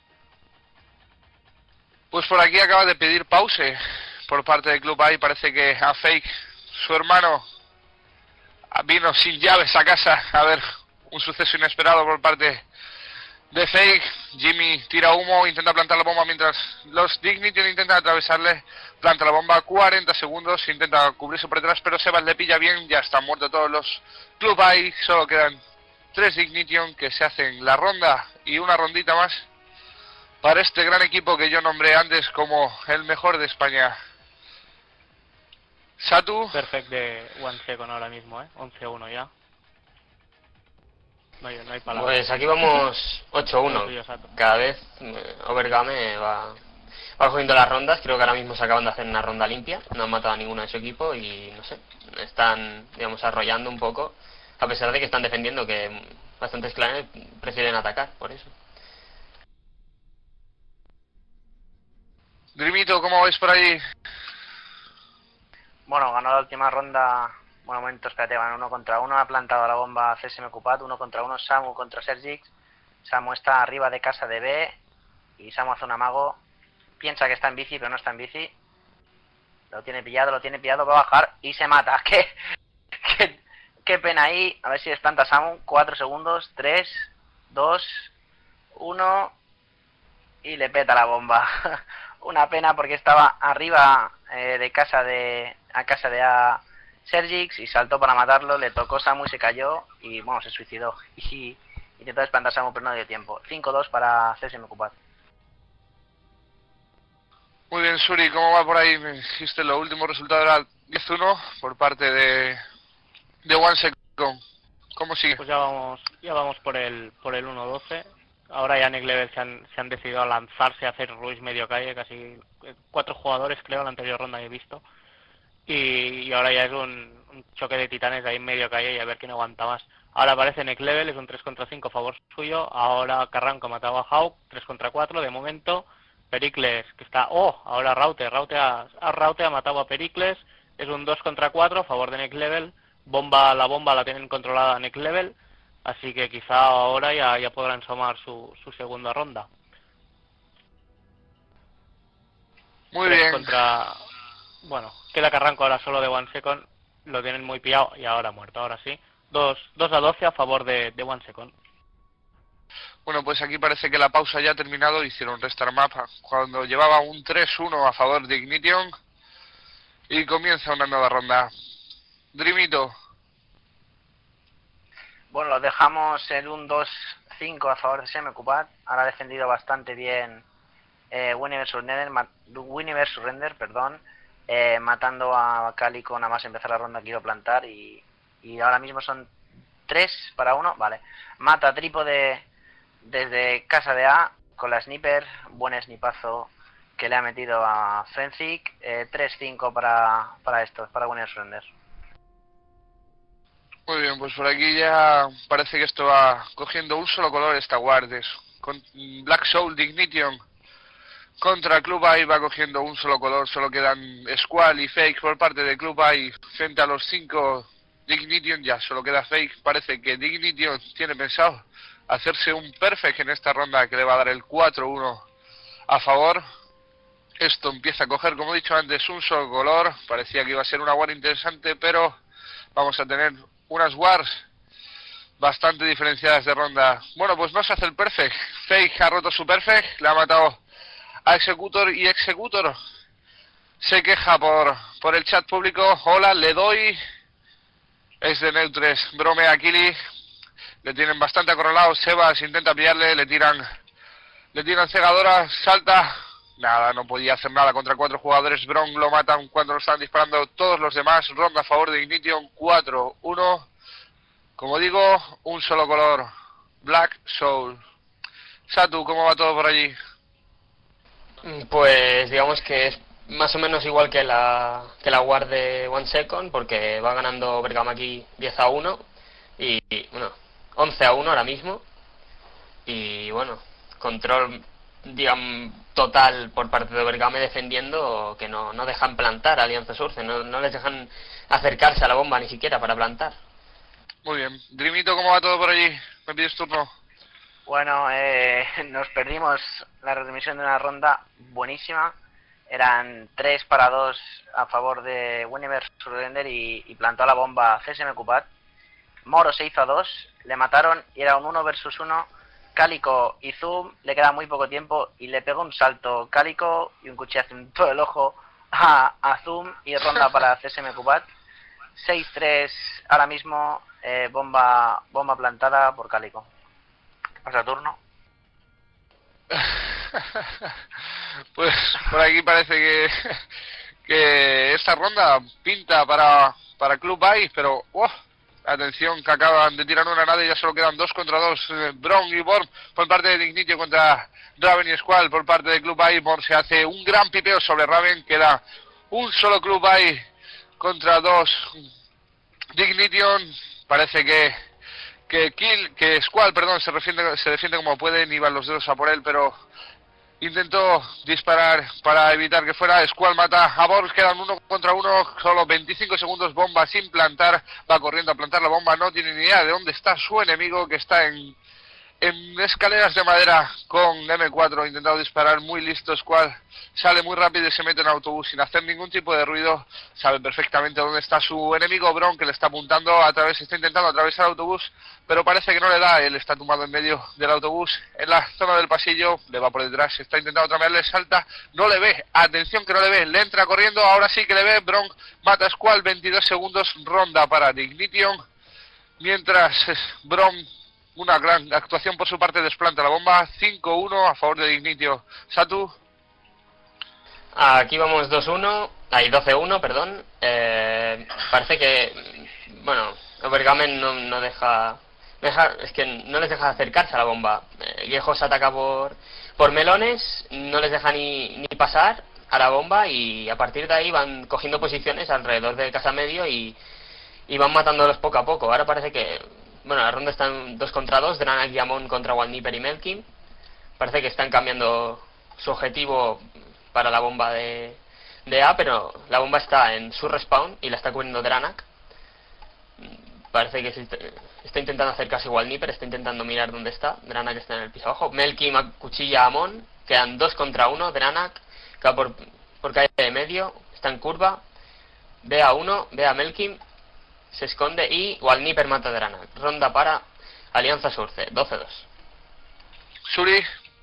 Pues por aquí acaba de pedir pause por parte del club. Ahí parece que a Fake, su hermano, vino sin llaves a casa a ver un suceso inesperado por parte de Fake. Jimmy tira humo, intenta plantar la bomba mientras los Dignity intentan atravesarle. Planta la bomba, 40 segundos, intenta cubrirse por detrás, pero Sebas le pilla bien, ya están muertos todos los club ahí. Solo quedan 3 Ignition que se hacen la ronda y una rondita más para este gran equipo que yo nombré antes como el mejor de España. Satu.
Perfecto de One Second ahora mismo, 11-1 ya. no hay palabras.
Pues aquí vamos 8-1.
Sí, exacto.
Cada vez Overgame va cogiendo las rondas. Creo que ahora mismo se acaban de hacer una ronda limpia. No han matado a ninguno de su equipo y no sé, están, digamos, arrollando un poco, a pesar de que están defendiendo, que bastantes clanes prefieren atacar, por eso.
Grimito, ¿cómo vais por ahí?
Bueno, ganó la última ronda. Bueno, momento, espérate, van 1 contra 1. Ha plantado la bomba CSM Cupat, 1 contra 1. Samu contra Sergix. Samu está arriba de casa de B. Y Samu hace un amago. Piensa que está en bici, pero no está en bici. Lo tiene pillado, va a bajar y se mata. Qué pena ahí. A ver si desplanta Samu. 4 segundos. 3, 2, 1. Y le peta la bomba. Una pena porque estaba arriba de casa de A Sergix y saltó para matarlo, le tocó Samu y se cayó y bueno, se suicidó y intentó desplantar Samu pero no dio tiempo. 5-2 para CSM Cupat.
Muy bien, Suri, ¿cómo va por ahí? Me dijiste los últimos resultados era 10-1 por parte de One Second. ¿Cómo sigue?
Pues ya vamos por el 1-12. Ahora ya Next Level se han decidido a lanzarse a hacer rush medio calle, casi 4 jugadores creo, la anterior ronda que he visto. Y ahora ya es un choque de titanes ahí en medio calle y a ver quién aguanta más. Ahora aparece Next Level, es un 3 contra 5 a favor suyo. Ahora Carranco ha matado a Hawk, 3 contra 4 de momento. Pericles, que está... ahora Raute ha matado a Pericles, es un 2 contra 4 a favor de Next Level. La bomba la tienen controlada Next Level. Así que quizá ahora ya podrán sumar su segunda ronda.
Muy bien.
Bueno, queda Carranco ahora solo de One Second. Lo tienen muy pillado y ahora muerto, ahora sí. 2-12 a favor de One Second.
Bueno, pues aquí parece que la pausa ya ha terminado. Hicieron restart mapa cuando llevaba un 3-1 a favor de Ignition. Y comienza una nueva ronda. Dreamito.
Bueno, lo dejamos en un 2-5 a favor de CSM Cupat. Ahora ha defendido bastante bien Winnie vs Render, matando a Calico nada más empezar la ronda. Quiero plantar y ahora mismo son 3 para 1. Vale, mata trípode desde casa de A con la sniper. Buen snipazo que le ha metido a Fenzik. 3-5 para Winnie vs Render.
Muy bien, pues por aquí ya parece que esto va cogiendo un solo color esta Wardes. Con Black Soul de Ignition contra Club AI va cogiendo un solo color. Solo quedan Squall y Fake por parte de Club AI frente a los 5 de Ignition. Ya solo queda Fake. Parece que Ignition tiene pensado hacerse un perfect en esta ronda que le va a dar el 4-1 a favor. Esto empieza a coger, como he dicho antes, un solo color. Parecía que iba a ser una war interesante, pero vamos a tener unas wars bastante diferenciadas de ronda. Bueno, pues no se hace el perfect. Fake ha roto su perfect, le ha matado a Executor y Executor se queja por el chat público. Hola, le doy. Es de Neutres, bromea a Kili. Le tienen bastante acorralado. Sebas intenta pillarle, le tiran cegadora, salta. Nada, no podía hacer nada contra 4 jugadores. Bronx lo matan cuando lo están disparando todos los demás. Ronda a favor de Ignition, 4-1. Como digo, un solo color. Black Soul. Satu, ¿cómo va todo por allí?
Pues digamos que es más o menos igual que la War de One Second, porque va ganando Bergamo aquí 10-1 y bueno, 11-1 ahora mismo. Y bueno, control, digamos, total por parte de Bergame, defendiendo que no dejan plantar a Alianza Surce, no les dejan acercarse a la bomba ni siquiera para plantar.
Muy bien. Dreamito, ¿cómo va todo por allí? ¿Me pides turno?
Bueno, nos perdimos la retransmisión de una ronda buenísima. Eran 3 para 2 a favor de Universe Surrender y plantó la bomba CSM Cupat. Moro se hizo a 2, le mataron y era un 1 versus 1. Cálico y Zoom, le queda muy poco tiempo y le pegó un salto Cálico y un cuchillazo en todo el ojo a Zoom y ronda para CSM Cupat. 6-3 ahora mismo, bomba plantada por Cálico. ¿Qué pasa, turno?
Pues por aquí parece que esta ronda pinta para Club AI, pero Atención que acaban de tirar una nada y ya solo quedan 2 contra 2. Bron y Born por parte de Dignitio contra Raven y Squall por parte del Club AI. Born se hace un gran pipeo sobre Raven. Queda un solo Club AI contra 2 Dignition. Parece que Squall, perdón, se defiende como puede. Ni van los dedos a por él, pero intentó disparar para evitar que fuera. Squall mata a Borg, quedan 1 contra 1, solo 25 segundos, bomba sin plantar, va corriendo a plantar la bomba, no tiene ni idea de dónde está su enemigo, que está en escaleras de madera con M4, intentado disparar, muy listo Squall, sale muy rápido y se mete en autobús sin hacer ningún tipo de ruido, sabe perfectamente dónde está su enemigo Bron, que le está apuntando está intentando atravesar el autobús, pero parece que no le da, él está tumbado en medio del autobús, en la zona del pasillo, le va por detrás, está intentando otra vez, le salta, no le ve, atención que no le ve, le entra corriendo, ahora sí que le ve, Bron mata a Squall, 22 segundos, ronda para Dignition, mientras Bron, una gran actuación por su parte, desplanta la bomba. 5-1 a favor de Dignitio. Satu.
Aquí vamos 2-1, ahí 12-1, perdón. Parece que, bueno, Overgamen no deja, es que no les deja acercarse a la bomba. Viejos ataca por melones, no les deja ni pasar a la bomba, y a partir de ahí van cogiendo posiciones alrededor de casa medio y van matándolos poco a poco. Ahora parece que, bueno, la ronda están 2 contra 2, Dranak y Amon contra Wallniper y Melkin. Parece que están cambiando su objetivo para la bomba de A, pero la bomba está en su respawn y la está cubriendo Dranak. Parece que está intentando acercarse Wallniper, está intentando mirar dónde está. Dranak está en el piso abajo. Melkin acuchilla a Amon, quedan 2 contra 1, Dranak cae por calle de medio, está en curva, ve a uno, ve a Melkin, se esconde y Wallniper mata a Dranak. Ronda para Alianza Surce, 12-2.
Suri.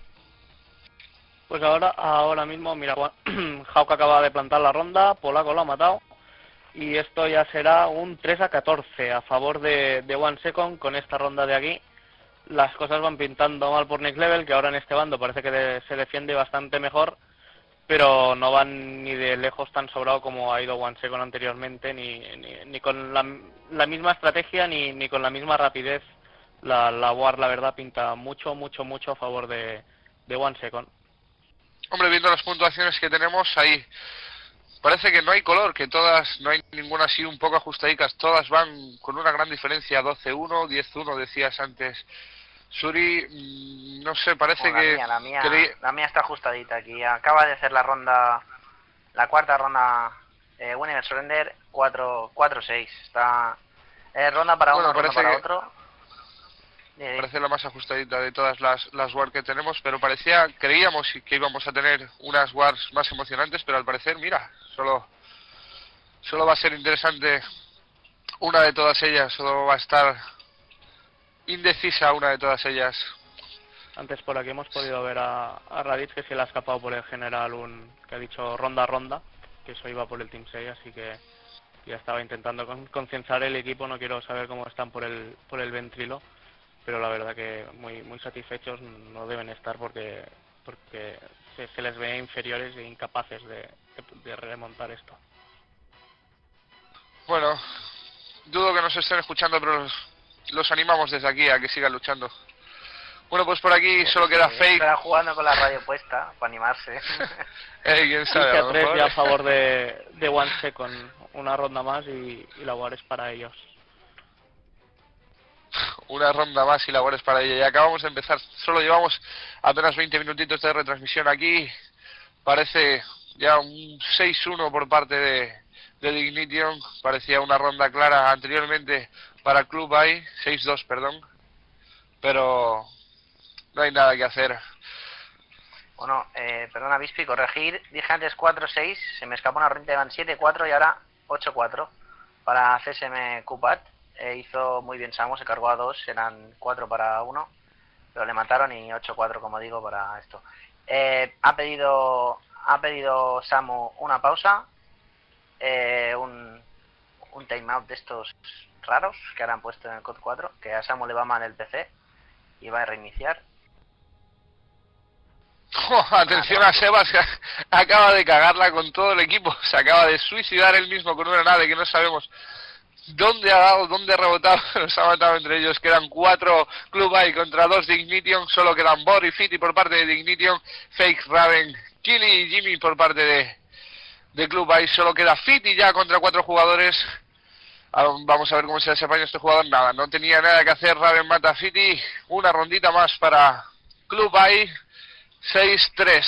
Pues ahora mismo, mira, Hawk acaba de plantar la ronda, Polaco lo ha matado, y esto ya será un 3-14 a favor de One Second con esta ronda de aquí. Las cosas van pintando mal por Next Level, que ahora en este bando parece que se defiende bastante mejor, pero no van ni de lejos tan sobrado como ha ido One Second anteriormente, ni con la misma estrategia, ni con la misma rapidez. La War, la verdad, pinta mucho a favor de One Second.
Hombre, viendo las puntuaciones que tenemos ahí, parece que no hay color, que todas, no hay ninguna así un poco ajustadicas, todas van con una gran diferencia, 12-1, 10-1 decías antes. Suri, no sé, parece que...
La mía está ajustadita aquí. Acaba de hacer la cuarta ronda Winner Surrender 4-6. Está ronda para uno, ronda para otro.
Parece la más ajustadita de todas las wars que tenemos, pero creíamos que íbamos a tener unas wars más emocionantes, pero al parecer, mira, solo va a ser interesante una de todas ellas, solo va a estar indecisa una de todas ellas.
Antes por aquí hemos podido ver a Raditz, que se le ha escapado por el general que ha dicho ronda, que eso iba por el Team 6, así que ya estaba intentando concienciar el equipo. No quiero saber cómo están por el ventrilo, pero la verdad que muy satisfechos no deben estar, porque se les ve inferiores e incapaces de remontar esto.
Bueno, dudo que nos estén escuchando, pero los animamos desde aquí a que sigan luchando. Bueno, pues por aquí solo queda Fake.
Estará jugando con la radio puesta para animarse.
¿Quién sabe?
15-3 ya a favor de One Second. Una ronda más y la War es para ellos.
Una ronda más y la War es para ellos. Y acabamos de empezar. Solo llevamos apenas 20 minutitos de retransmisión aquí. Parece ya un 6-1 por parte de Dignition. Parecía una ronda clara anteriormente para Club AI. 6-2, perdón. Pero no hay nada que hacer.
Bueno, perdona Bispi, corregir. Dije antes 4-6, se me escapó una ronda, van 7-4 y ahora 8-4 para CSM Cupat. Hizo muy bien Samu, se cargó a 2, eran 4 para 1, pero le mataron, y 8-4 como digo para esto. Ha pedido Samu una pausa, un timeout de estos raros que ahora han puesto en el COD 4, que a Samu le va mal el PC y va a reiniciar.
Atención a Sebas, que acaba de cagarla con todo el equipo, se acaba de suicidar él mismo con una nave que no sabemos dónde ha dado, dónde ha rebotado, los ha matado entre ellos. Quedan 4 Club I contra 2 Dignition, solo quedan Bor y Fiti por parte de Dignition, Fake, Raven, Killy y Jimmy por parte de Club I. Solo queda Fiti ya contra 4 jugadores. Vamos a ver cómo se desempeña este jugador. Nada, no tenía nada que hacer. Raven mata a Fiti. Una rondita más para Club I. 6-3.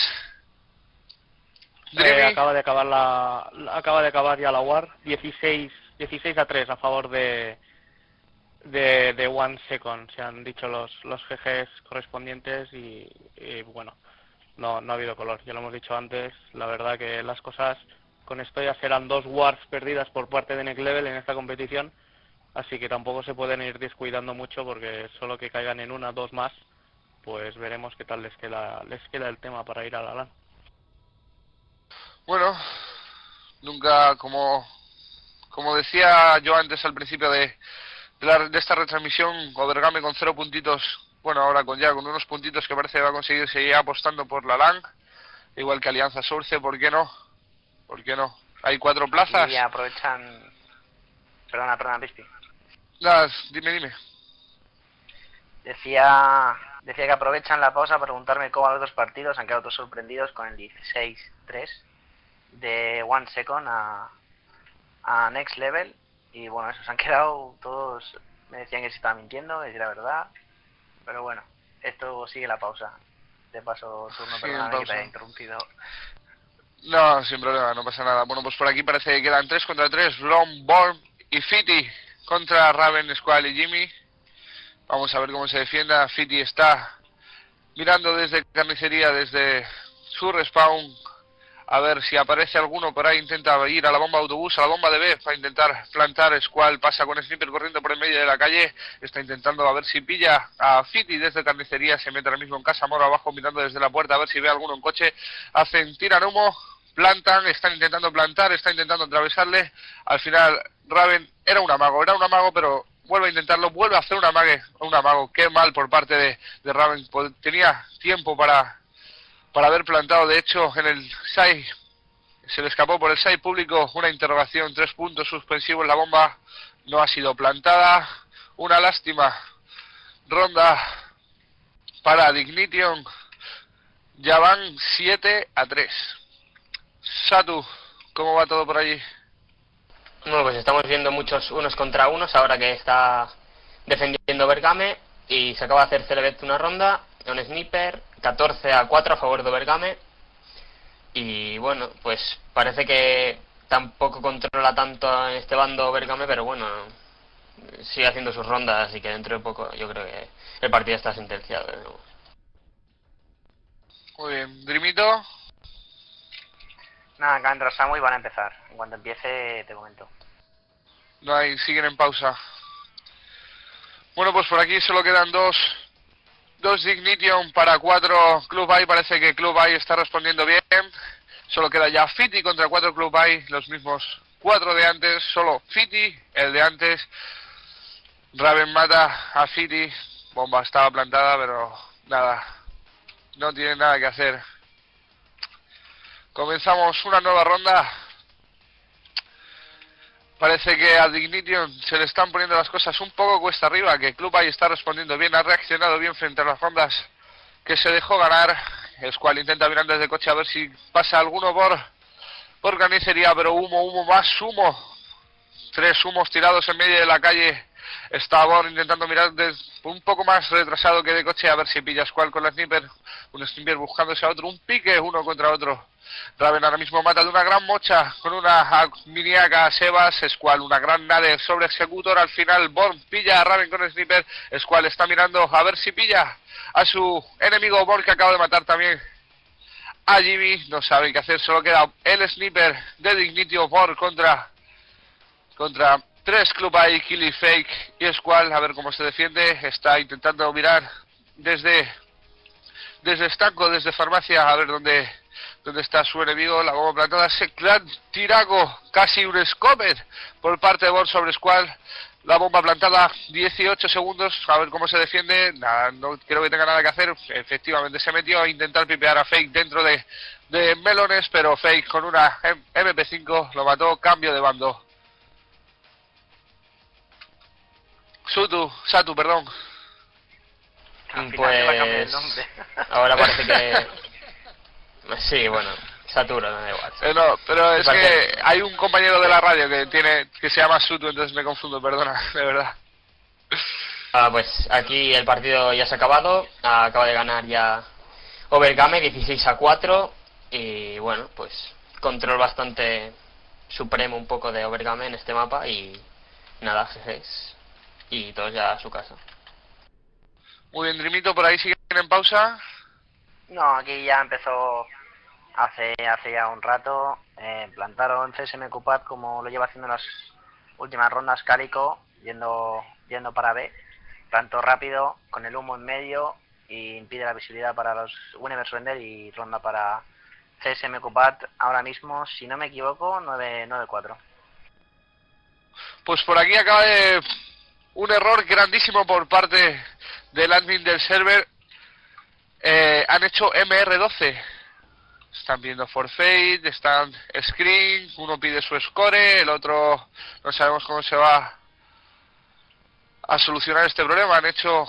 Acaba de acabar ya la War. 16-3 a favor de One Second. Se han dicho los GGs correspondientes y bueno, no ha habido color. Ya lo hemos dicho antes. La verdad que las cosas con esto ya serán 2 Wars perdidas por parte de Next Level en esta competición. Así que tampoco se pueden ir descuidando mucho, porque solo que caigan en 1 o 2 más, pues veremos qué tal les queda el tema para ir a la LAN.
Bueno, nunca, como decía yo antes al principio de esta retransmisión, Overgame con 0 puntitos, bueno, ahora con unos puntitos que parece que va a conseguir seguir apostando por la LAN, igual que Alianza Source. ¿Por qué no? Hay 4 plazas.
Y aprovechan... Perdona, Pispi.
Nada, dime.
Decía que aprovechan la pausa para preguntarme cómo los 2 partidos han quedado todos sorprendidos con el 16-3 de One Second a Next Level. Y bueno, esos han quedado todos... Me decían que se estaba mintiendo, que era verdad. Pero bueno, esto sigue la pausa. Te paso turno, perdóname que te haya interrumpido.
No, sin problema, no pasa nada. Bueno, pues por aquí parece que quedan 3 contra 3. Ron, Born y Fiti contra Raven, Squall y Jimmy. Vamos a ver cómo se defienda. Fiti está mirando desde carnicería, desde su respawn, a ver si aparece alguno por ahí. Intenta ir a la bomba de autobús, a la bomba de B, para intentar plantar. Squall pasa con Sniper corriendo por el medio de la calle. Está intentando a ver si pilla a Fiti desde carnicería. Se mete ahora mismo en casa, Moro abajo mirando desde la puerta a ver si ve a alguno en coche. Tiran humo, plantan, están intentando plantar, está intentando atravesarle. Al final Raven era un amago, pero vuelve a intentarlo, vuelve a hacer un amago. Qué mal por parte de Raven. Tenía tiempo para haber plantado. De hecho, en el SAI se le escapó por el SAI público una interrogación, 3 puntos suspensivos. La bomba no ha sido plantada. Una lástima ronda para Dignition. Ya van 7-3. Satu, ¿cómo va todo por allí?
Bueno, pues estamos viendo muchos unos contra unos ahora que está defendiendo Overgame, y se acaba de hacer Celebet una ronda, un Sniper, 14-4 a favor de Overgame. Y bueno, pues parece que tampoco controla tanto en este bando Overgame, pero bueno, sigue haciendo sus rondas, así que dentro de poco yo creo que el partido está sentenciado, ¿no?
Muy bien, Dreamito.
Nada, acá entra Samu y van a empezar. En cuanto empiece te comento.
No hay, siguen en pausa. Bueno, pues por aquí solo quedan 2 Dignition para 4 Club I. Parece que Club I está respondiendo bien. Solo queda ya Fiti contra 4 Club I, los mismos 4 de antes. Solo Fiti, el de antes. Raven mata a Fiti. Bomba estaba plantada, pero nada, no tiene nada que hacer. Comenzamos una nueva ronda. Parece que a Dignition se le están poniendo las cosas un poco cuesta arriba, que Club I está respondiendo bien, ha reaccionado bien frente a las rondas que se dejó ganar. Squall intenta mirar desde el coche a ver si pasa alguno por carnicería, pero más humo. 3 humos tirados en medio de la calle. Está Born intentando mirar un poco más retrasado que de coche a ver si pilla Squall con la Sniper. Un Sniper buscándose a otro, un pique uno contra otro. Raven ahora mismo mata de una gran mocha con una miniaca a Sebas. Squall una gran nade sobre Executor. Al final Born pilla a Raven con el Sniper. Squall está mirando a ver si pilla a su enemigo Born, que acaba de matar también a Jimmy. No sabe qué hacer, solo queda el Sniper de Dignity Born contra 3 Club I, Killy, Fake y Squall. A ver cómo se defiende. Está intentando mirar desde estanco, desde farmacia, a ver dónde está su enemigo. La bomba plantada, gran tirago, casi un scoper por parte de Born sobre Squall. La bomba plantada, 18 segundos, a ver cómo se defiende. Nada, no creo que tenga nada que hacer. Efectivamente se metió a intentar pipear a Fake dentro de melones, pero Fake con una MP5 lo mató. Cambio de bando. Satu, perdón.
Pues ahora parece que sí, bueno, Saturno, no da igual.
No, pero es que hay un compañero de la radio que se llama Sutu, entonces me confundo, perdona, de verdad.
Pues aquí el partido ya se ha acabado, acaba de ganar ya Overgame 16-4 y bueno, pues control bastante supremo un poco de Overgame en este mapa y nada, GGs y todos ya a su casa.
Muy bien, Drimito, por ahí siguen en pausa.
No, aquí ya empezó hace ya un rato. Plantaron CSM Cupat como lo lleva haciendo en las últimas rondas Calico, yendo para B. Plantó rápido, con el humo en medio y impide la visibilidad para los Universe Render y ronda para CSM Cupat ahora mismo, si no me equivoco, 9-4.
Pues por aquí acaba de un error grandísimo por parte del admin del server. Han hecho MR12. Están pidiendo forfeit, están screen, uno pide su score, el otro no sabemos cómo se va a solucionar este problema. Han hecho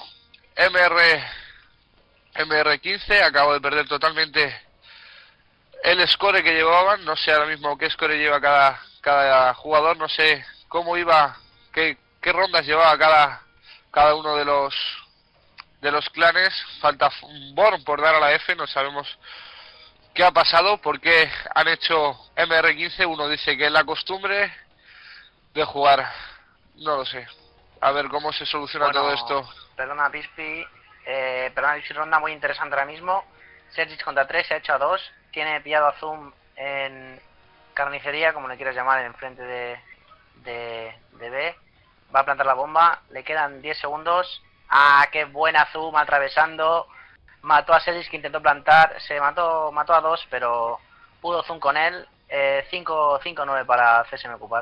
MR15, acabo de perder totalmente el score que llevaban, no sé ahora mismo qué score lleva cada jugador, no sé cómo iba, qué rondas llevaba cada uno de los clanes. Falta Born por dar a la F, no sabemos qué ha pasado, por qué han hecho MR15, uno dice que es la costumbre de jugar, no lo sé, a ver cómo se soluciona todo esto.
Perdona Pispi, ronda muy interesante ahora mismo. Sergis contra 3, se ha hecho a 2, tiene pillado a Zoom en carnicería, como le quieras llamar, enfrente de B, va a plantar la bomba, le quedan 10 segundos. Qué buena Zoom atravesando, mató a Sergis que intentó plantar, se mató a 2, pero pudo Zoom con él. 5-9 para CSM Cupat.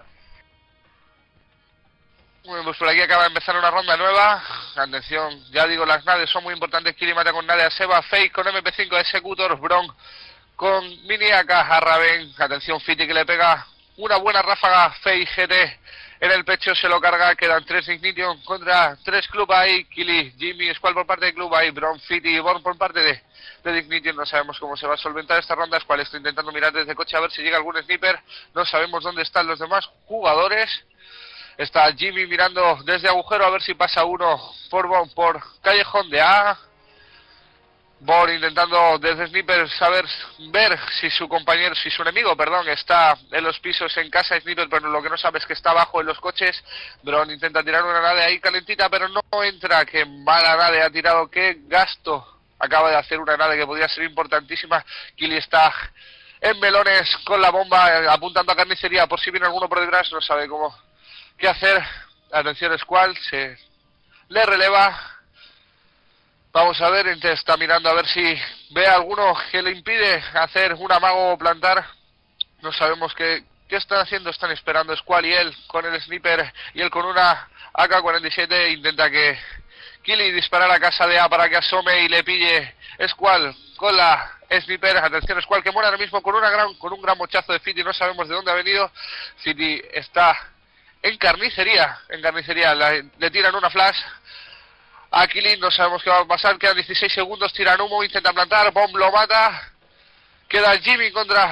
Bueno, pues por aquí acaba de empezar una ronda nueva. Atención, ya digo, las nades son muy importantes. Kili mata con nade a Seba, Fake con MP5, Executor, Bronc con Mini AK a Raven. Atención, Fiti que le pega una buena ráfaga, Fake GT en el pecho, se lo carga. Quedan 3 Ignition contra 3 Club ahí. Kili, Jimmy, Squall por parte de Club ahí, Bronc, Fiti y Born por parte de Ignition. No sabemos cómo se va a solventar esta ronda. Squall está intentando mirar desde coche a ver si llega algún sniper. No sabemos dónde están los demás jugadores. Está Jimmy mirando desde agujero a ver si pasa uno por callejón de A. Born intentando desde Sniper ver si su enemigo, está en los pisos en casa de Sniper, pero lo que no sabe es que está abajo en los coches. Bron intenta tirar una nade ahí calentita, pero no entra. Qué mala nade ha tirado, qué gasto. Acaba de hacer una nade que podría ser importantísima. Kili está en melones con la bomba, apuntando a carnicería por si viene alguno por detrás, no sabe qué hacer. Atención, Squall se le releva. Vamos a ver, está mirando a ver si ve a alguno que le impide hacer un amago o plantar. No sabemos qué están haciendo. Están esperando Squall y él con el sniper y él con una AK-47. Intenta que Kili dispara a la casa de A para que asome y le pille Squall con la sniper. Atención, Squall que muere ahora mismo con un gran mochazo de Fiti. No sabemos de dónde ha venido. Fiti está en carnicería, le tiran una flash a Kili, no sabemos qué va a pasar. Quedan 16 segundos, tiran humo, intenta plantar, Bomb lo mata. Queda Jimmy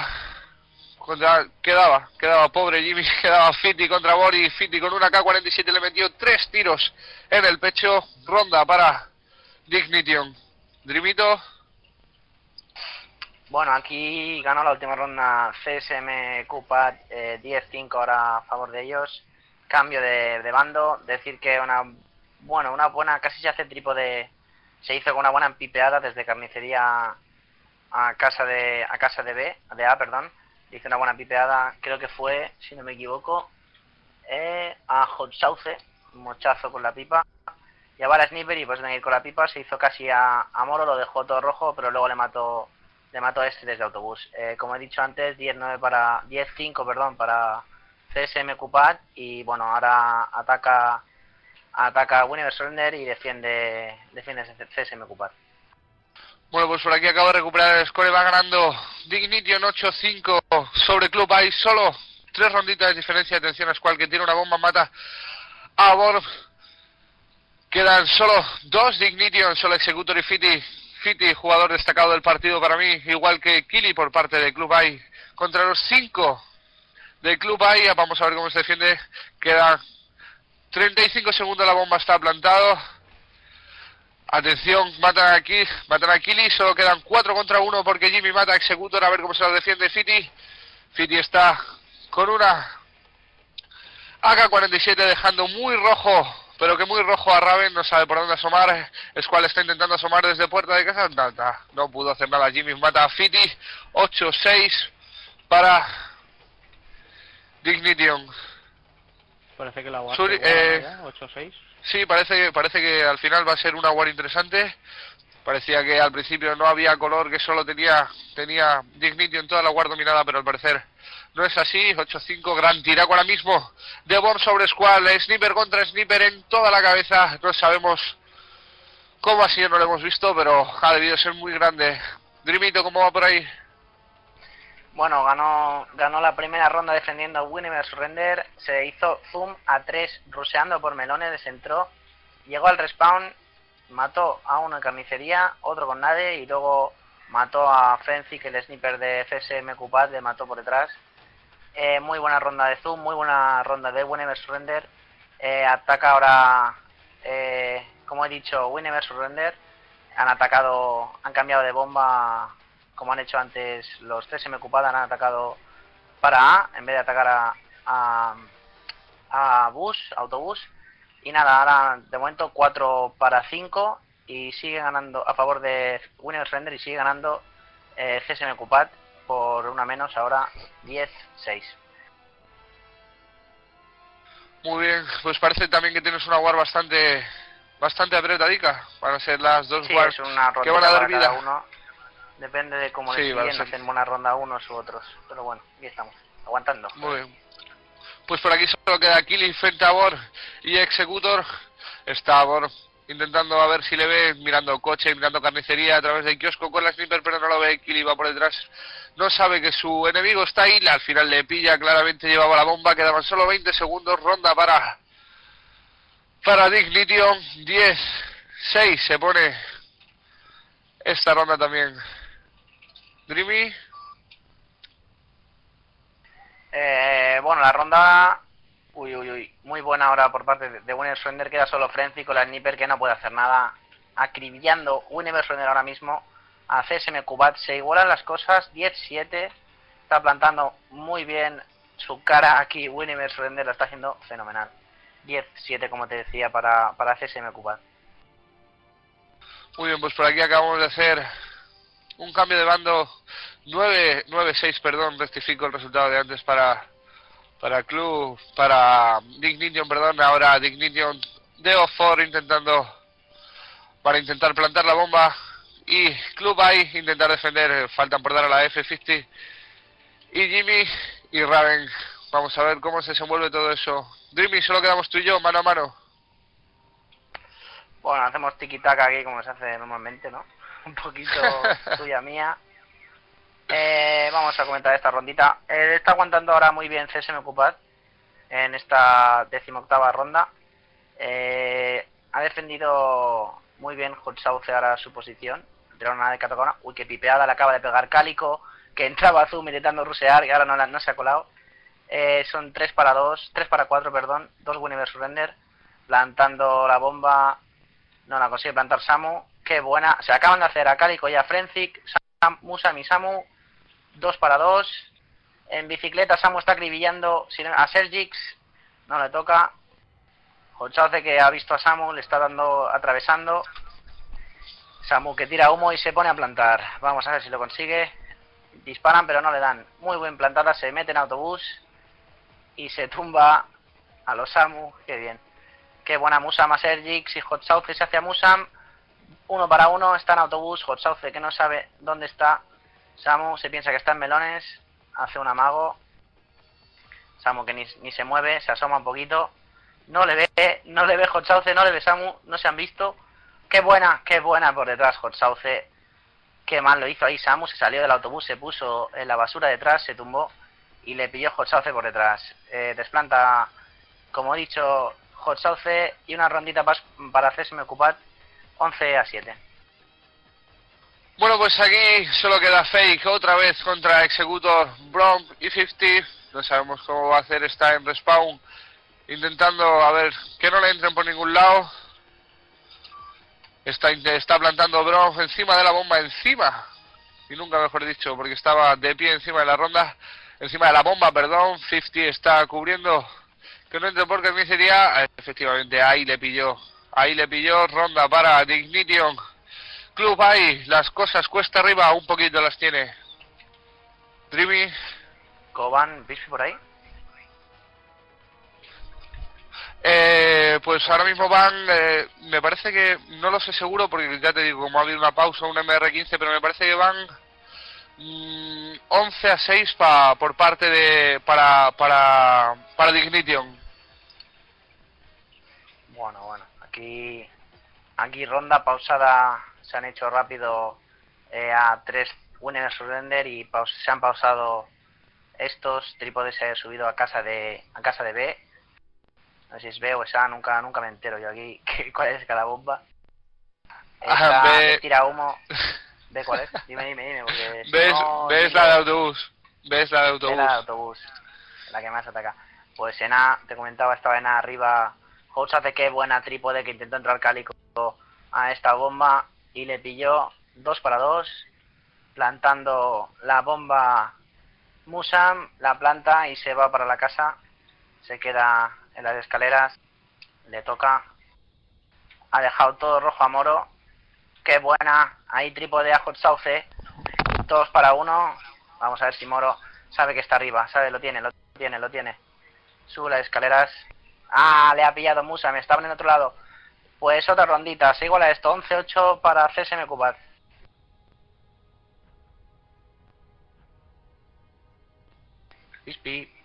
quedaba pobre Jimmy, quedaba Fiti contra Bori. Fiti con una K-47 le metió 3 tiros en el pecho. Ronda para Dignition. Drimito.
Bueno, aquí ganó la última ronda CSM Cupat, 10-5 ahora a favor de ellos. Cambio de bando, decir que una buena, casi se hace se hizo con una buena empipeada desde carnicería a casa de A, perdón. Hizo una buena pipeada, creo que fue, si no me equivoco, a Hot Sauce, un mochazo con la pipa. Llevaba la sniper y pues de ir con la pipa se hizo casi a Moro, lo dejó todo rojo, pero luego le mató a este desde autobús. Como he dicho antes, 10-5 para CSM Cupat y bueno, ahora ataca Universe Render y defiende CSM Cupat.
Bueno, pues por aquí acabo de recuperar el score, va ganando Dignition 8-5 sobre Club. Hay solo 3 ronditas de diferencia. Atención a Squall que tiene una bomba, mata a Borb. Quedan solo 2, Dignition, solo Executor y Fiti, jugador destacado del partido para mí, igual que Kili por parte de Club AI, contra los 5 de Club AI. Vamos a ver cómo se defiende. Quedan 35 segundos, la bomba está plantado. Atención, matan a Kili, solo quedan 4 contra 1 porque Jimmy mata a Executor, a ver cómo se lo defiende Fiti. Fiti está con una AK-47 dejando muy rojo, pero que muy rojo a Raven, no sabe por dónde asomar. Squall está intentando asomar desde puerta de casa, no pudo hacer nada. Jimmy mata a Fiti, 8-6 para Dignition.
Parece que la war 8-6.
Sí, parece que al final va a ser una war interesante. Parecía que al principio no había color, que solo tenía Dignition toda la war dominada, pero al parecer no es así. 8-5, gran tiraco ahora mismo de Bomb sobre Squall, Sniper contra Sniper en toda la cabeza. No sabemos cómo ha sido, no lo hemos visto, pero ha debido ser muy grande. Dreamito, ¿cómo va por ahí?
Bueno, ganó la primera ronda defendiendo Winnipeg Surrender, se hizo zoom a 3 ruseando por melones, desentró, llegó al respawn, mató a uno en carnicería, otro con nade y luego mató a Frenzy, que el sniper de CSM Cupad le mató por detrás. Muy buena ronda de zoom, muy buena ronda de Winnipeg Surrender. Ataca ahora, como he dicho, Winnipeg Surrender. Han cambiado de bomba, como han hecho antes los CSM Cupad, han atacado para A en vez de atacar a autobús. Y nada, ahora de momento 4 para 5 y sigue ganando a favor de Winnipeg Surrender y sigue ganando CSM Cupad por una menos, ahora 10-6.
Muy bien, pues parece también que tienes una war bastante apretadica. Van a ser las dos wars que van a dar vida.
Uno. Depende de cómo les siguen, hacen buena ronda unos u otros. Pero bueno, aquí estamos, aguantando.
Muy bien. Pues por aquí solo queda Kili frente a Bor y Executor. Está Bor intentando a ver si le ve, mirando coche, mirando carnicería a través del kiosco con la sniper, pero no lo ve. Kili va por detrás, no sabe que su enemigo está ahí, al final le pilla, claramente llevaba la bomba. Quedaban solo 20 segundos, ronda para Dignition. 10-6 se pone esta ronda también. Dreamy.
Bueno, la ronda muy buena ahora por parte de Winnipeg Surrender. Queda solo Frenzy con la sniper, que no puede hacer nada, acribillando Winnipeg Surrender ahora mismo a CSM Cupad. Se igualan las cosas, 10-7. Está plantando muy bien su cara aquí Winnipeg Surrender, lo está haciendo fenomenal. 10-7, como te decía, para CSM Cupad.
Muy bien, pues por aquí acabamos de hacer un cambio de bando. 9-6, perdón, rectifico el resultado de antes para Dignition, perdón. Ahora Dignition de O4 para intentar plantar la bomba, y Club AI intentar defender. Faltan por dar a la F50 y Jimmy y Raven. Vamos a ver cómo se desenvuelve todo eso. Dreamy, solo quedamos tú y yo, mano a mano.
Bueno, hacemos tiki-taka aquí como se hace normalmente, ¿no? Un poquito tuya mía. Vamos a comentar esta rondita. Está aguantando ahora muy bien CSM Cupad en esta 18ª ronda. Ha defendido muy bien Hot Sauce ahora su posición. Tiraron una de Catacona. Uy, qué pipeada le acaba de pegar Cálico, que entraba a Zoom intentando rusear y ahora no se ha colado. Son 3 para 4, perdón. 2 Winnipeg Surrender. Plantando la bomba. No la consigue plantar Samu. Qué buena. Se acaban de hacer a Cálico y a Frenzik. Musam y Samu. 2 para 2. En bicicleta Samu está acribillando a Sergix. No le toca. Hochauce, que ha visto a Samu, le está atravesando. Samu, que tira humo y se pone a plantar. Vamos a ver si lo consigue. Disparan pero no le dan. Muy buen plantada. Se mete en autobús y se tumba a los Samu. Qué bien. Qué buena Musam a Sergix, y Hochauce se hace a Musam. 1 para 1. Está en autobús. Hochauce, que no sabe dónde está. Samu se piensa que está en melones. Hace un amago. Samu, que ni se mueve, se asoma un poquito. No le ve Hochauce, no le ve Samu, no se han visto. Qué buena por detrás Hochauce. Qué mal lo hizo ahí Samu, se salió del autobús, se puso en la basura detrás, se tumbó y le pilló Hochauce por detrás. Desplanta, como he dicho, Hot Sauce y una rondita para CSM Ocupat 11-7.
Bueno, pues aquí solo queda Fake otra vez contra Executor, Brom y 50. No sabemos cómo va a hacer, está en respawn intentando a ver que no le entren por ningún lado. Está plantando Brom encima de la bomba, encima, y nunca mejor dicho, porque estaba de pie encima de la ronda, encima de la bomba, perdón. 50 está cubriendo que no entre por carnicería. Efectivamente, ahí le pilló, ronda para Dignition. Club ahí, las cosas cuesta arriba, un poquito las tiene. Dreamy.
Coban, ¿viste por ahí?
Pues ahora mismo van, me parece que, no lo sé seguro porque ya te digo, como ha habido una pausa, un MR15, pero me parece que van 11-6 por parte de, para Dignition.
Bueno, aquí ronda pausada, se han hecho rápido a 3 Winners Surrender y se han pausado estos. Trípodes se ha subido a casa de B. No sé si es B o es A, nunca me entero yo aquí cuál es cada bomba. Tira humo. ¿B cuál es? Dime, porque
¿Ves la de autobús? ¿Ves la de autobús?
La de autobús, la que más ataca. Pues en A, te comentaba, estaba en A arriba. House hace que buena trípode que intentó entrar Cálico a esta bomba y le pilló 2 para 2, plantando la bomba. Musam la planta y se va para la casa, se queda en las escaleras, le toca, ha dejado todo rojo a Moro. Qué buena, ahí trípode a Hot Sauce, 2 para 1. Vamos a ver si Moro sabe que está arriba, lo tiene. Sube las escaleras. Le ha pillado Musam, estaba en el otro lado. Pues otra rondita, se iguala esto, 11-8 para CSM Ocupat. Pispi.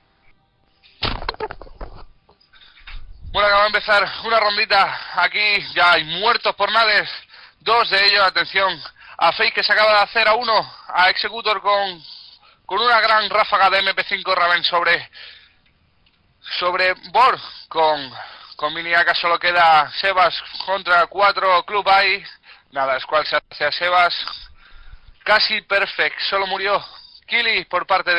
Bueno, acaba de empezar una rondita. Aquí ya hay muertos por nades. 2 de ellos, atención a Fake, que se acaba de hacer a 1 a Executor con una gran ráfaga de MP5 Raven sobre Bor. Con Miniaka solo queda Sebas contra 4 Club Eye. Nada, Squall se hace a Sebas. Casi perfect, solo murió Kili por parte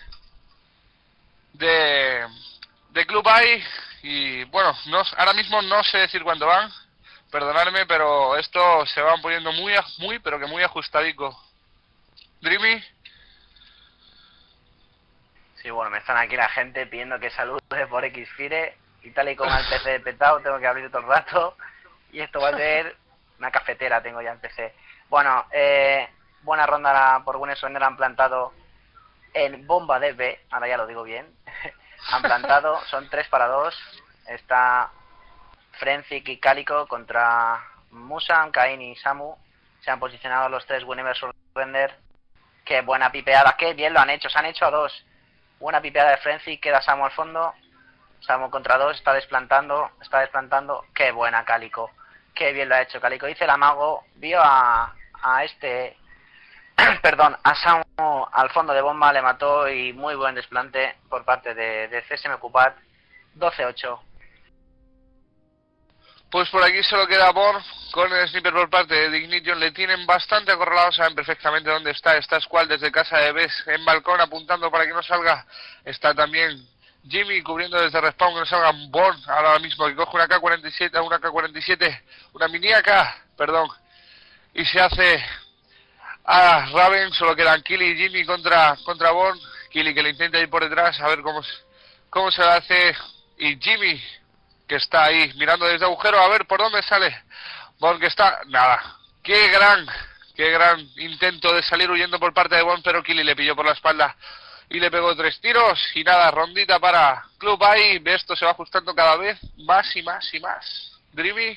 de Club Eye. Y bueno, ahora mismo no sé decir cuánto van, perdonadme, pero esto se van poniendo muy ajustadico. Dreamy.
Sí, bueno, me están aquí la gente pidiendo que salude por Xfire y tal y como el PC petado tengo que abrir todo el rato y esto va a ser una cafetera, tengo ya el PC. Bueno, buena ronda por Winners Surrender, han plantado en bomba de B, ahora ya lo digo bien. Han plantado, son 3 para 2. Está Frenzy y Cálico contra Musam, Cain y Samu. Se han posicionado los 3 Winners Surrender. Qué buena pipeada, qué bien lo han hecho, se han hecho a 2. Buena pipeada de Frenzy, queda Samu al fondo. Samu contra 2, está desplantando. Qué buena Cálico, qué bien lo ha hecho Cálico. Dice el amago, vio a a Samu al fondo de bomba, le mató y muy buen desplante por parte de CSM Ocupat. 12-8.
Pues por aquí solo queda Born con el sniper por parte de Dignition. Le tienen bastante acorralado, saben perfectamente dónde está. Está Squall desde casa de Bes en balcón apuntando para que no salga. Está también Jimmy cubriendo desde respawn que no salga Born ahora mismo, que coge una K-47, una mini AK, perdón, y se hace a Raven. Solo quedan Kili y Jimmy contra Born. Kili que le intenta ir por detrás a ver cómo se hace, y Jimmy que está ahí mirando desde agujero a ver por dónde sale Born, que está nada. Qué gran intento de salir huyendo por parte de Born, pero Kili le pilló por la espalda y le pegó 3 tiros. Y nada, rondita para Club ahí. Esto se va ajustando cada vez más y más. Dreamy.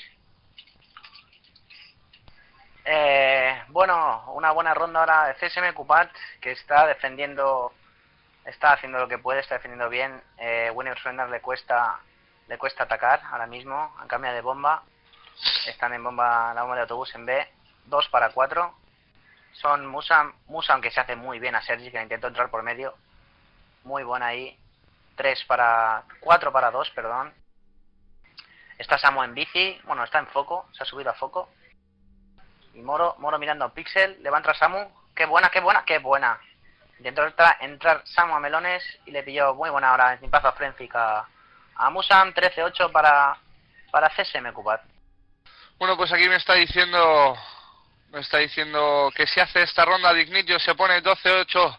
Bueno, una buena ronda ahora de CSM Ocupat, que está defendiendo, está haciendo lo que puede, está defendiendo bien. Winners Surrender le cuesta atacar ahora mismo, han cambiado de bomba, están en bomba, la bomba de autobús en B. 2 para 4. Son Musam que se hace muy bien a Sergi, que intentó entrar por medio, muy buena ahí. 4 para 2, perdón. Está Samu en bici, bueno, está en foco, se ha subido a foco. Y Moro mirando a Pixel, le va a entrar Samu. ¡Qué buena, qué buena, qué buena! Intentó entrar Samu a melones y le pilló muy buena hora. Snipazo a Frenzic a Musam, 13-8 para CSM Cupat.
Bueno, pues aquí me está diciendo que si hace esta ronda Dignitio se pone 12-8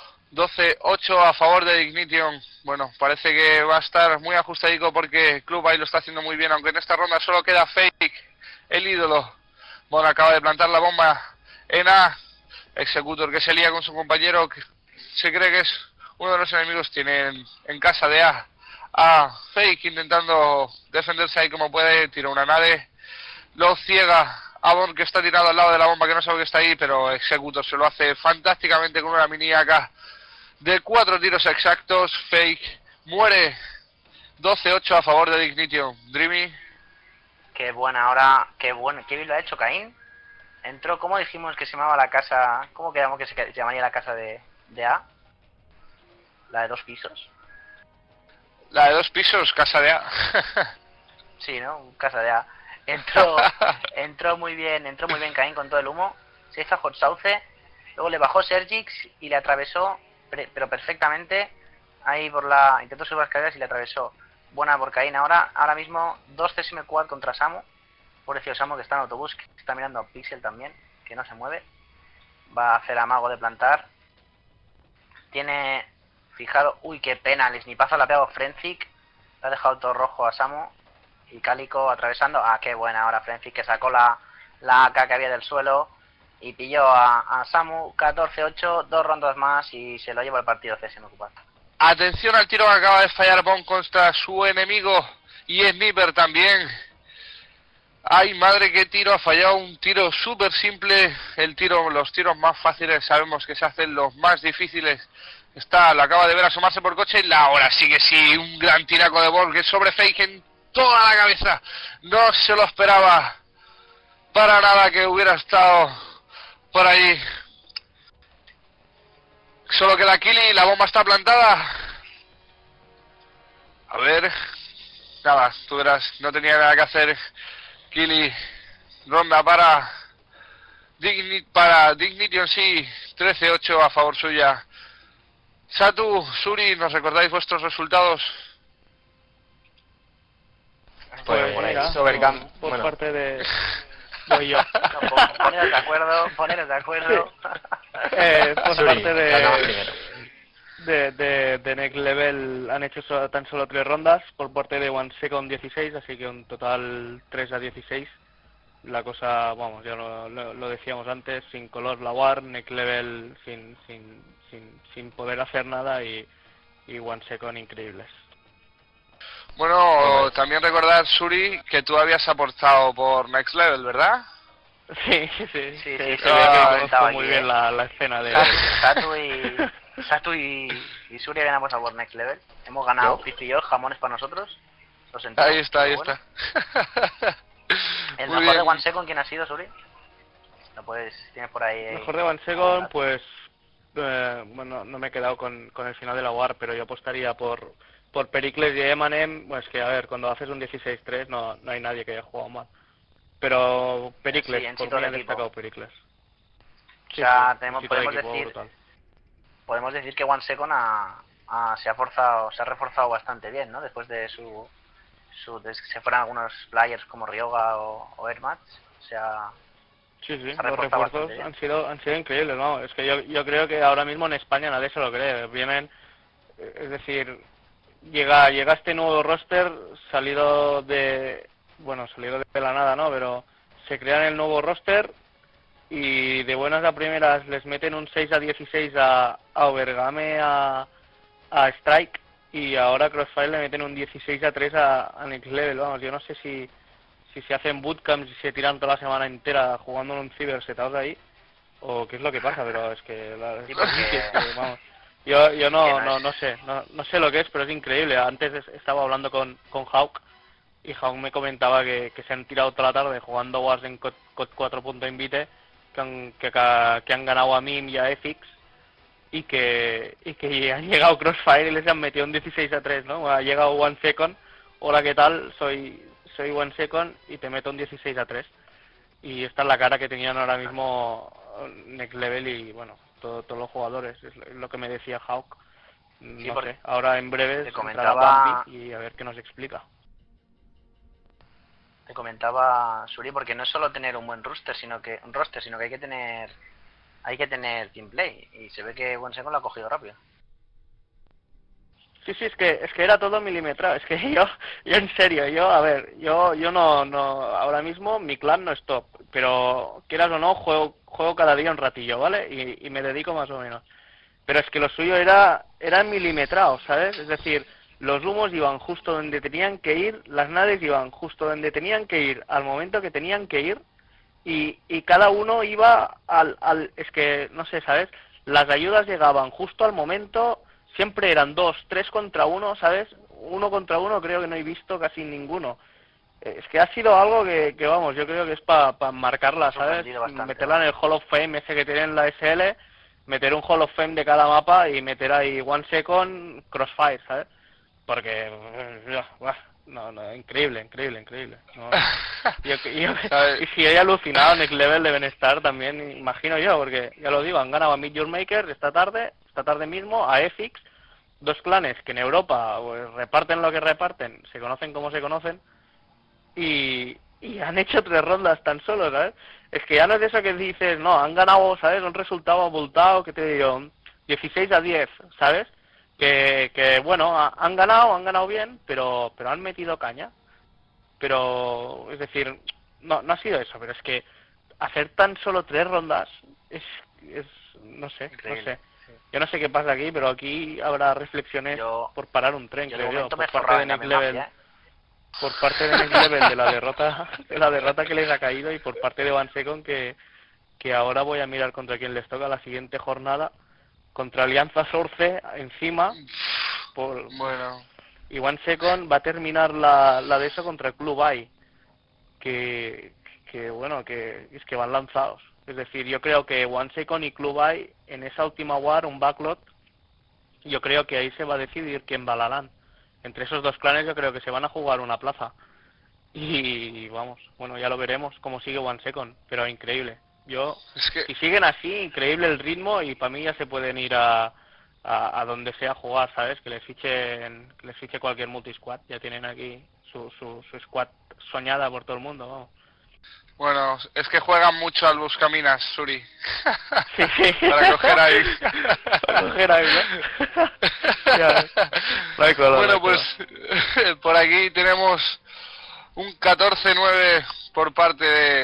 a favor de Dignition. Bueno, parece que va a estar muy ajustadico porque Club ahí lo está haciendo muy bien, aunque en esta ronda solo queda Fake, el ídolo. Bueno, acaba de plantar la bomba en A. Executor que se lía con su compañero, que se cree que es uno de los enemigos. Tiene en casa de A Fake intentando defenderse ahí como puede. Tira una nave, lo ciega a Bon, que está tirado al lado de la bomba, que no sabe que está ahí, pero Executor se lo hace fantásticamente con una mini AK de 4 tiros exactos. Fake muere. 12-8 a favor de Dignition. Dreamy.
Qué buena hora, qué bien lo ha hecho Caín. Entró, ¿cómo dijimos que se llamaba la casa? ¿Cómo quedamos que se llamaría la casa de A? La de 2 pisos.
La de 2 pisos, casa de A.
Sí, ¿no? Casa de A. Entró muy bien Caín con todo el humo. Se hizo a Hot Sauce. Luego le bajó Sergix y le atravesó, pero perfectamente. Ahí intentó subir las escaleras y le atravesó. Buena por Caín ahora mismo 2 CSM Quad contra Samu. Pobrecito Samu que está en autobús, que está mirando a Pixel también, que no se mueve. Va a hacer amago de plantar. Tiene fijado, uy, qué pena, el snipazo le ha pegado Frenzic. Le ha dejado todo rojo a Samu. Y Cálico atravesando, qué buena ahora Frenzic, que sacó la AK que había del suelo y pilló a Samu. 14-8, 2 rondas más y se lo lleva el partido CSM Cupat.
Atención al tiro que acaba de fallar Bon contra su enemigo y Sniper también. Ay, madre, qué tiro, ha fallado un tiro súper simple. Los tiros más fáciles sabemos que se hacen los más difíciles. Lo acaba de ver asomarse por coche y ahora sí, un gran tiraco de Bon que sobre Fake en toda la cabeza. No se lo esperaba para nada que hubiera estado por ahí. Solo queda Kili, la bomba está plantada. A ver. Nada, tú verás, no tenía nada que hacer. Kili, ronda para Dignition, sí. 13-8 a favor suya. Satu, Suri, ¿nos recordáis vuestros resultados?
Pues
por ahí,
mira,
Sobercam,
por
bueno.
parte de... Voy yo.
Poneros de acuerdo.
Por
Suri,
parte
acabas primero.
de Next Level han hecho tan solo 3 rondas, por parte de One Second 16, así que un total 3-16. La cosa, vamos, ya lo decíamos antes, sin color la War, Next Level sin poder hacer nada y One Second increíbles.
Bueno, también recordar, Suri, que tú habías aportado por Next Level, ¿verdad?
Sí,
Sí,
se
se
ve
ve
que
que
conozco
estaba
muy
aquí,
bien la escena de...
Satu y Suri habían apostado por Next Level. Hemos ganado Pipi y yo, jamones para nosotros. Lo sentimos,
Ahí está.
El
Muy
mejor de
bien.
One Second, ¿quién ha sido, Suri? Tienes por ahí...
Mejor de One Second, pues... bueno, no me he quedado con el final de la War, pero yo apostaría por Pericles y Emanem. Pues que, a ver, cuando haces un 16-3 no hay nadie que haya jugado mal. Pero Pericles,
Sí, en
por
todo
mí
el
ha
equipo.
destacado Pericles.
O sea,
en todo el equipo
podemos decir que One Second se ha reforzado bastante bien, ¿no? Después de de que se fueran algunos players como Ryoga o Ermatch. O sea,
Sí,
se ha
los
reforzado
refuerzos
bastante bien.
han sido increíbles, ¿no? Es que yo creo que ahora mismo en España nadie se lo cree. Vienen, es decir, llega este nuevo roster salido de la nada, ¿no? Pero se crean el nuevo roster y de buenas a primeras les meten un 6-16 a Overgame, a Strike, y ahora a Crossfire le meten un 16-3 a Next Level. Vamos, yo no sé si se hacen bootcamps y se tiran toda la semana entera jugando en un ciber setados ahí, o qué es lo que pasa, pero es que
Sí, porque-
es que, vamos, yo no sé lo que es, pero es increíble. Antes estaba hablando con Hawk y Hawk me comentaba que se han tirado toda la tarde jugando Wars en COD 4.invite, que han ganado a MIM y a Efix, y que han llegado Crossfire y les han metido un 16-3, ¿no? Ha llegado One Second, hola, ¿qué tal? Soy soy one second y te meto un 16-3. Y esta es la cara que tenían ahora mismo Next Level y, bueno, todos los jugadores. Es lo que me decía Hawk.
Sí,
No sé, ahora en breve
te
entrará
comentaba,
Bumpy y a ver qué nos explica.
te comentaba Suri, porque no es solo tener un buen roster, sino que hay que tener team play, y se ve que OneSecond lo ha cogido rápido.
Sí, es que era todo milimetrado. Es que yo en serio, yo no, ahora mismo mi clan no es top, pero quieras o no, juego cada día un ratillo, ¿vale? Y me dedico más o menos. Pero es que lo suyo era milimetrado, ¿sabes? Es decir, los humos iban justo donde tenían que ir, las naves iban justo donde tenían que ir, al momento que tenían que ir, y cada uno iba es que, no sé, ¿sabes? Las ayudas llegaban justo al momento, siempre eran 2, 3 contra 1, ¿sabes? 1 contra 1 creo que no he visto casi ninguno. Es que ha sido algo que vamos, yo creo que es para marcarla, ¿sabes? Meterla en el Hall of Fame ese que tienen la SL, meter un Hall of Fame de cada mapa y meter ahí one second crossfire, ¿sabes? Porque no, increíble. No, y si hay alucinado Next Level deben estar también, imagino yo, porque ya lo digo, han ganado a Meet Your Maker esta tarde mismo, a EFIX, dos clanes que en Europa pues, reparten lo que reparten, se conocen como se conocen, y han hecho 3 rondas tan solo, ¿sabes? Es que ya no es eso que dices, no, han ganado, ¿sabes? Un resultado abultado, que te digo, 16-10, ¿sabes? Que bueno, han ganado bien, pero han metido caña. Pero, es decir, no ha sido eso, pero es que hacer tan solo 3 rondas es no sé.
Sí.
Yo no sé qué pasa aquí, pero aquí habrá reflexiones por parar un tren, creo yo, por parte de Next Level. Por parte de Next Level de la derrota que les ha caído, y por parte de OneSecond que ahora voy a mirar contra quién les toca la siguiente jornada, contra Alianza Source encima.
Bueno.
Y OneSecond va a terminar la de eso contra el Club AI, que bueno, que es que van lanzados. Es decir, yo creo que OneSecond y Club AI en esa última war, un backlot, yo creo que ahí se va a decidir quién va a la LAN. Entre esos dos clanes yo creo que se van a jugar una plaza. Y vamos, bueno, ya lo veremos cómo sigue OneSecond, pero increíble. Si siguen así, increíble el ritmo, y para mí ya se pueden ir a donde sea a jugar, ¿sabes? Que les fiche cualquier multisquad. Ya tienen aquí su squad soñada por todo el mundo, vamos.
Bueno, es que juegan mucho al Buscaminas, Suri.
Sí.
Para coger ahí.
Para coger ahí, ¿no? No hay color,
bueno, pues por aquí tenemos un 14-9 por parte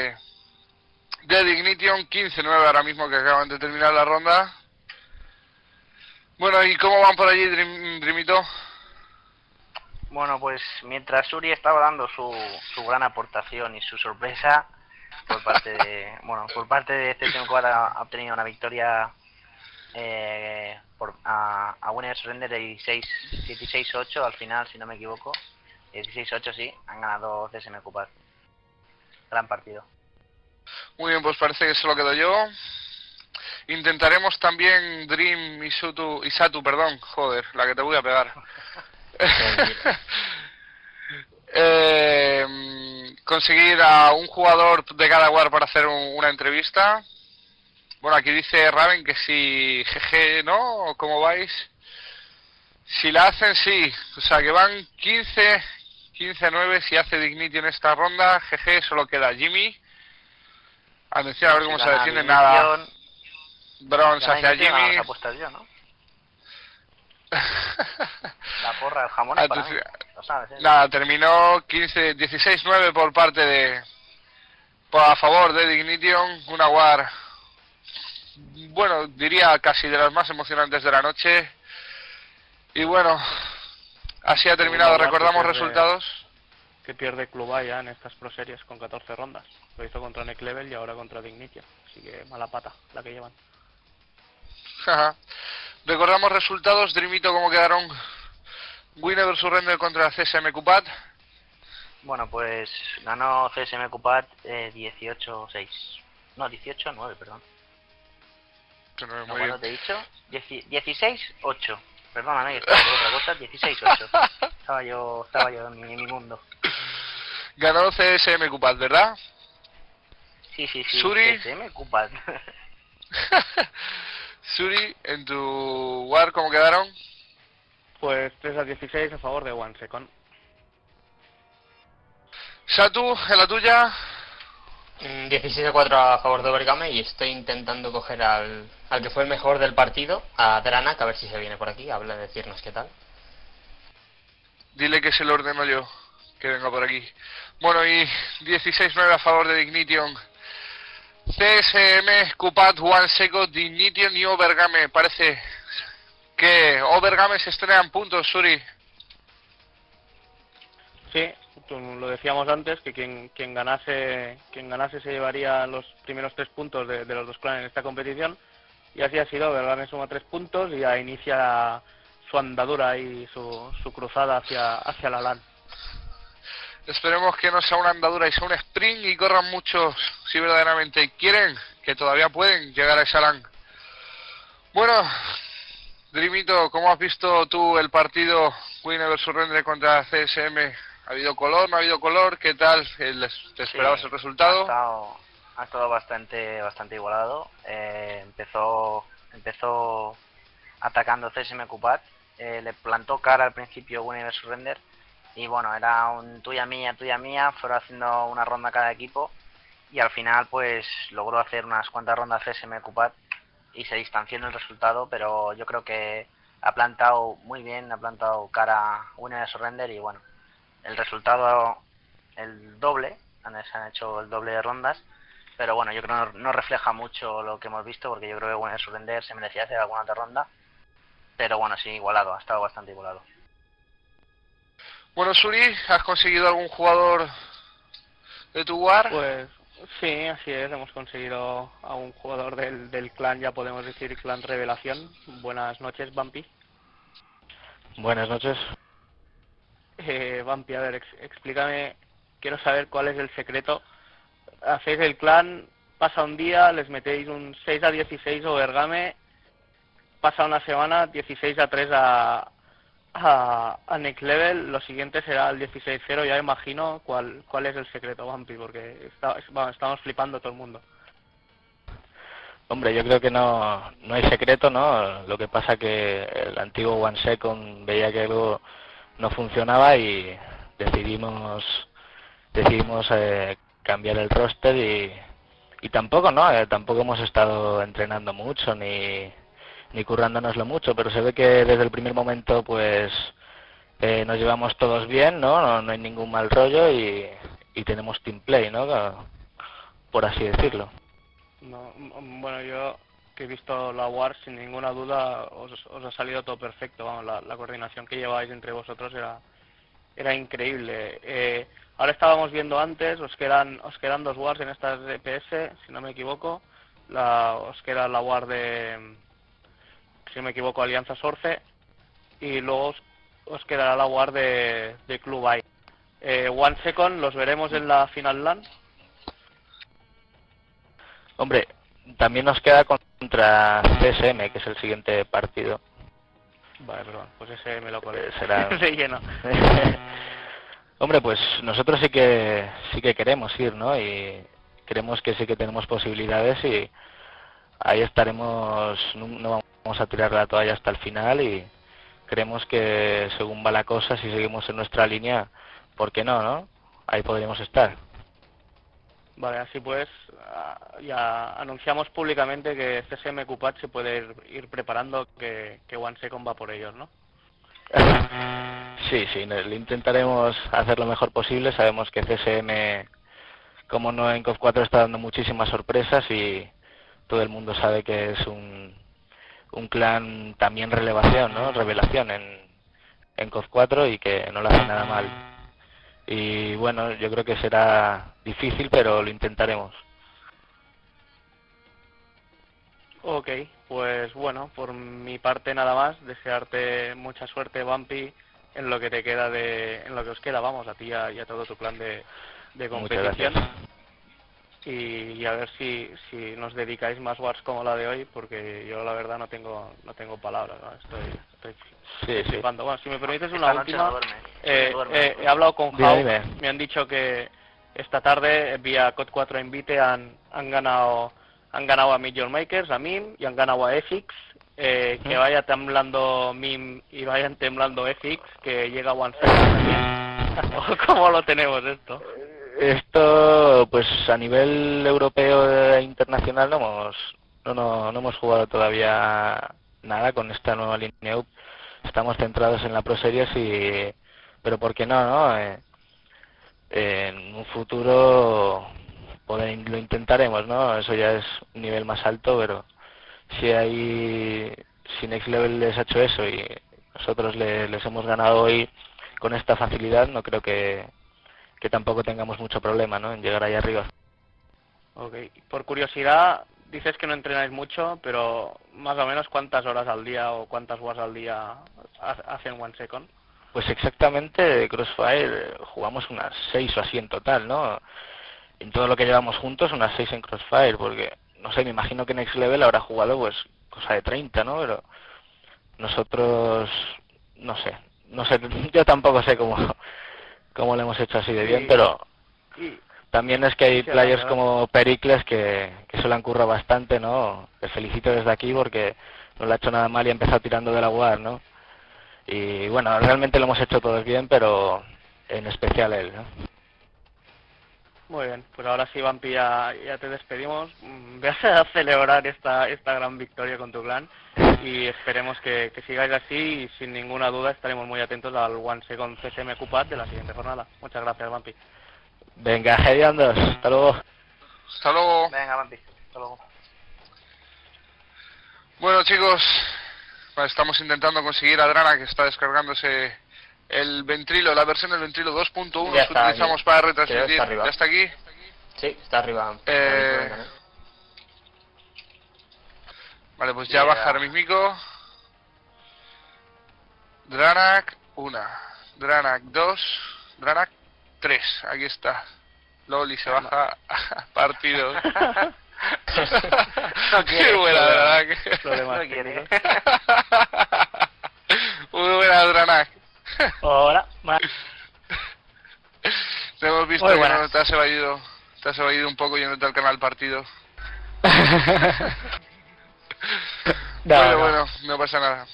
de Dignition, 15-9 ahora mismo que acaban de terminar la ronda. Bueno, ¿y cómo van por allí, Dreamito?
Bueno, pues mientras Suri estaba dando su gran aportación y su sorpresa, por parte de este Team Quad ha obtenido una victoria a Winner Surrender de 16-8 al final, si no me equivoco. 16-8 sí, han ganado CSM Cupad. Gran partido.
Muy bien, pues parece que solo quedo yo. Intentaremos también Dream y Satu, perdón, joder, la que te voy a pegar. Conseguir a un jugador de cada war para hacer una entrevista. Bueno, aquí dice Raven que si GG, ¿no? ¿Cómo vais? Si la hacen, sí. O sea, que van 15-9 si hace Dignity en esta ronda. GG, solo queda Jimmy. Atención, a ver cómo se defiende. Nada. Bronze hacia Jimmy.
Yo, ¿no? La porra, el jamón es para mí. Lo sabes, ¿eh?
Nada, terminó 16-9 por parte a favor de Dignition. Una war, bueno, diría casi de las más emocionantes de la noche. Y bueno, así ha terminado. Recordamos resultados.
Que pierde Club A ya en estas Pro Series con 14 rondas. Lo hizo contra Next Level y ahora contra Dignition. Así que mala pata la que llevan.
Recordamos resultados. Dreamito, ¿cómo quedaron? Winner Surrender contra CSM Cupad.
Bueno, pues ganó CSM Cupad 18-6. No, 18-9, perdón.
Muy bien.
Te he dicho 16-8. Perdóname, que estaba por otra cosa. 16-8. Estaba yo en mi mundo.
Ganó CSM Cupat, ¿verdad?
Sí.
Suri.
CSM Cupat.
Suri, en tu War, ¿cómo quedaron?
Pues 3-16 a favor de One Second.
Satu, en la tuya.
16-4 a favor de Overgame, y estoy intentando coger al que fue el mejor del partido, a Dranak, a ver si se viene por aquí, habla de decirnos qué tal.
Dile que se lo ordeno yo, que venga por aquí. Bueno, y 16-9 a favor de Dignition. CSM, Cupat, One Seco, Dignition y Overgame. Parece que Overgame se estrena en puntos, Suri.
Sí, lo decíamos antes, que quien ganase se llevaría los primeros 3 puntos de los dos clanes en esta competición, y así ha sido. Overgame suma 3 puntos y ya inicia su andadura y su cruzada hacia la LAN.
Esperemos que no sea una andadura y sea un sprint, y corran muchos si verdaderamente quieren, que todavía pueden llegar a esa LAN. Bueno, Dreamito, ¿cómo has visto tú el partido Winner vs Render contra CSM? ¿Ha habido color, no ha habido color? ¿Qué tal? ¿Te esperabas el resultado?
Ha estado bastante igualado. Empezó atacando CSM Cupat. Le plantó cara al principio Winner vs Render. Y bueno, era un tuya mía, fueron haciendo una ronda cada equipo, y al final pues logró hacer unas cuantas rondas CSM Cupat y se distanció en el resultado, pero yo creo que ha plantado muy bien, ha plantado cara a Winner Surrender, y bueno, el resultado, el doble, se han hecho el doble de rondas, pero bueno, yo creo que no refleja mucho lo que hemos visto, porque yo creo que Winner Surrender se merecía hacer alguna otra ronda, pero bueno, sí, igualado, ha estado bastante igualado.
Bueno, Suri, ¿has conseguido algún jugador de tu War?
Pues sí, así es, hemos conseguido a un jugador del clan, ya podemos decir clan revelación. Buenas noches, Bumpy.
Buenas noches.
Bumpy, a ver, explícame, quiero saber cuál es el secreto. Hacéis el clan, pasa un día, les metéis un 6-16 Overgame, pasa una semana, 16-3 a Next Level, lo siguiente será el 16-0, ya imagino cuál es el secreto, Bumpy, porque estamos flipando todo el mundo.
Hombre, yo creo que no hay secreto, ¿no? Lo que pasa que el antiguo One Second veía que algo no funcionaba y decidimos cambiar el roster, y tampoco, ¿no? Tampoco hemos estado entrenando mucho ni currándonoslo mucho, pero se ve que desde el primer momento pues nos llevamos todos bien, ¿no? No hay ningún mal rollo, y tenemos team play, ¿no? Por así decirlo.
No, bueno, yo que he visto la War, sin ninguna duda os ha salido todo perfecto. Vamos, la coordinación que lleváis entre vosotros era increíble. Ahora estábamos viendo antes, os quedan 2 Wars en estas EPS, si no me equivoco. Os queda la War de, si no me equivoco, Alianza Sorce, y luego os quedará la War de Club AI. One Second, ¿los veremos en la Final LAN?
Hombre, también nos queda contra CSM, que es el siguiente partido.
Vale, perdón, pues ese me lo colé.
Será
relleno.
Hombre, pues nosotros sí que queremos ir, ¿no? Y creemos que sí que tenemos posibilidades, y ahí estaremos, no vamos a tirar la toalla hasta el final, y creemos que según va la cosa, si seguimos en nuestra línea, ¿por qué no? Ahí podríamos estar.
Vale, así pues, ya anunciamos públicamente que CSM Cupat se puede ir preparando, que One Second va por ellos, ¿no?
Sí, lo intentaremos hacer lo mejor posible. Sabemos que CSM, como no, en COF 4 está dando muchísimas sorpresas, y todo el mundo sabe que es un clan también revelación en COF 4, y que no lo hace nada mal. Y bueno, yo creo que será difícil, pero lo intentaremos.
Ok, pues bueno, por mi parte nada más, desearte mucha suerte, Bumpy, en lo que te queda en lo que os queda, vamos, a ti y a todo tu clan de competición. Y a ver si nos dedicáis más wars como la de hoy, porque yo la verdad no tengo palabras, ¿no? estoy
Sí.
flipando. Bueno, si me permites una
Esta noche
última,
no duerme.
he hablado con
Dime,
How,
dime.
me han dicho que esta tarde vía COD 4 Invite han ganado a Major Makers, a MIM, y han ganado a FX. Que vaya temblando MIM y vayan temblando FX, que llega One también. ¿Cómo lo tenemos esto?
Esto, pues a nivel europeo e internacional no hemos jugado todavía nada con esta nueva línea UP. Estamos centrados en la Pro Series pero ¿por qué no, no? En un futuro lo intentaremos, ¿no? Eso ya es un nivel más alto, pero si Next Level les ha hecho eso y nosotros les hemos ganado hoy con esta facilidad, no creo que tampoco tengamos mucho problema, ¿no?, en llegar ahí arriba.
Ok, por curiosidad, dices que no entrenáis mucho, pero más o menos ¿cuántas horas al día o cuántas horas al día hacen One Second?
Pues exactamente, de Crossfire jugamos unas 6 o así en total, ¿no? En todo lo que llevamos juntos, unas 6 en Crossfire, porque, no sé, me imagino que Next Level habrá jugado pues cosa de 30, ¿no? Pero nosotros, no sé, yo tampoco sé cómo lo hemos hecho así de bien, pero también es que hay players como Pericles que se lo han currado bastante, ¿no? Les felicito desde aquí porque no le ha hecho nada mal y ha empezado tirando de la UAR, ¿no? Y bueno, realmente lo hemos hecho todos bien, pero en especial él, ¿no?
Muy bien, pues ahora sí, Vampi, ya te despedimos. Ve a celebrar esta gran victoria con tu clan y esperemos que sigáis así y sin ninguna duda estaremos muy atentos al One Second CSM Cupat de la siguiente jornada. Muchas gracias, Vampi.
Venga, Hediandos, hasta luego.
Hasta luego.
Venga, Vampi, hasta luego.
Bueno, chicos, estamos intentando conseguir a Drana, que está descargándose el Ventrilo, la versión del Ventrilo 2.1 que utilizamos
aquí
para retransmitir.
¿Ya
está aquí?
Sí, está arriba.
Vale, pues ya bajar mismico. Dranak 1, Dranak 2, Dranak 3, aquí está. Loli se baja a partido.
No quiere.
Qué buena Dranak.
No quiere.
Muy buena Dranak.
Hola.
Te hemos visto que no te has evadido un poco yéndote al canal partido. Bueno, no pasa nada.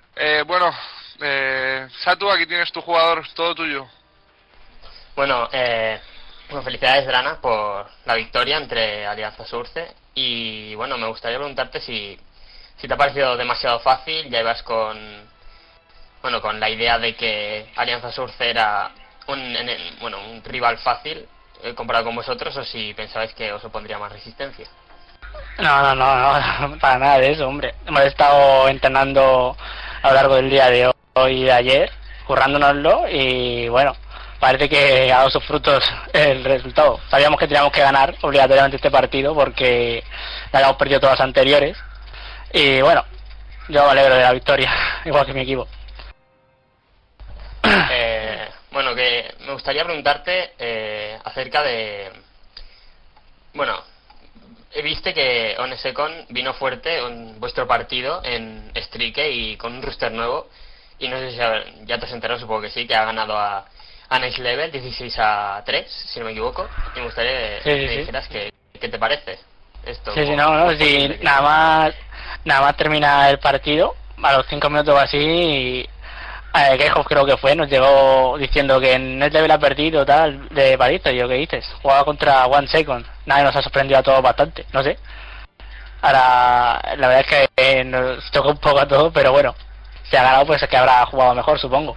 Satu, aquí tienes tu jugador, todo tuyo.
Bueno, felicidades, Drana, por la victoria entre Alianza Surce. Y bueno, me gustaría preguntarte si te ha parecido demasiado fácil. Ya ibas con la idea de que Alianza Surce era un rival fácil comparado con vosotros, o si pensabais que os opondría más resistencia.
No, para nada de eso, hombre. Hemos estado entrenando a lo largo del día de hoy y de ayer, currándonoslo, y bueno, parece que ha dado sus frutos el resultado. Sabíamos que teníamos que ganar obligatoriamente este partido porque ya habíamos perdido todas las anteriores, y bueno, yo me alegro de la victoria, igual que mi equipo.
Que me gustaría preguntarte acerca de... viste que Onesecon vino fuerte en vuestro partido en Strike y con un roster nuevo, y no sé si ya te has enterado, supongo que sí, que ha ganado a Next Level 16-3, si no me equivoco, y me gustaría que me dijeras qué te parece esto.
Nada más termina el partido, a los 5 minutos o así, Keihoff creo que fue, nos llegó diciendo que Next Level ha perdido tal de paliza. Y yo, ¿qué dices? Jugaba contra One Second. Nadie nos ha sorprendido a todos bastante, no sé. Ahora, la verdad es que nos tocó un poco a todos, pero bueno, si ha ganado, pues es que habrá jugado mejor, supongo.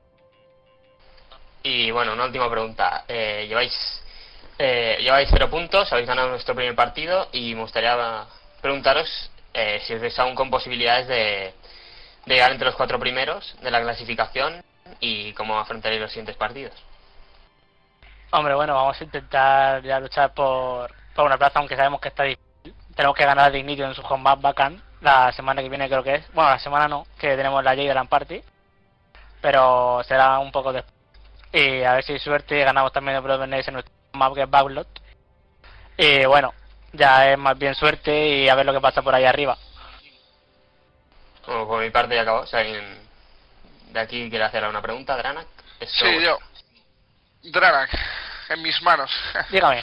Y bueno, una última pregunta. Lleváis 0 puntos, habéis ganado nuestro primer partido, y me gustaría preguntaros si os veis aún con posibilidades de llegar entre los 4 primeros de la clasificación y cómo afrontaréis los siguientes partidos.
Hombre, bueno, vamos a intentar ya luchar por una plaza, aunque sabemos que está difícil. Tenemos que ganar a Dignity en su home map bacán la semana que viene, creo que es. Bueno, la semana no, que tenemos la Jade Party, pero será un poco después. Y a ver si hay suerte ganamos también el Brother Nation en nuestro map, que es Backlot. Y bueno, ya es más bien suerte y a ver lo que pasa por ahí arriba.
Bueno, por mi parte ya acabó. O sea, de aquí quiere hacer una pregunta, Dranak.
Sí, yo. Dranak, en mis manos.
Dígame.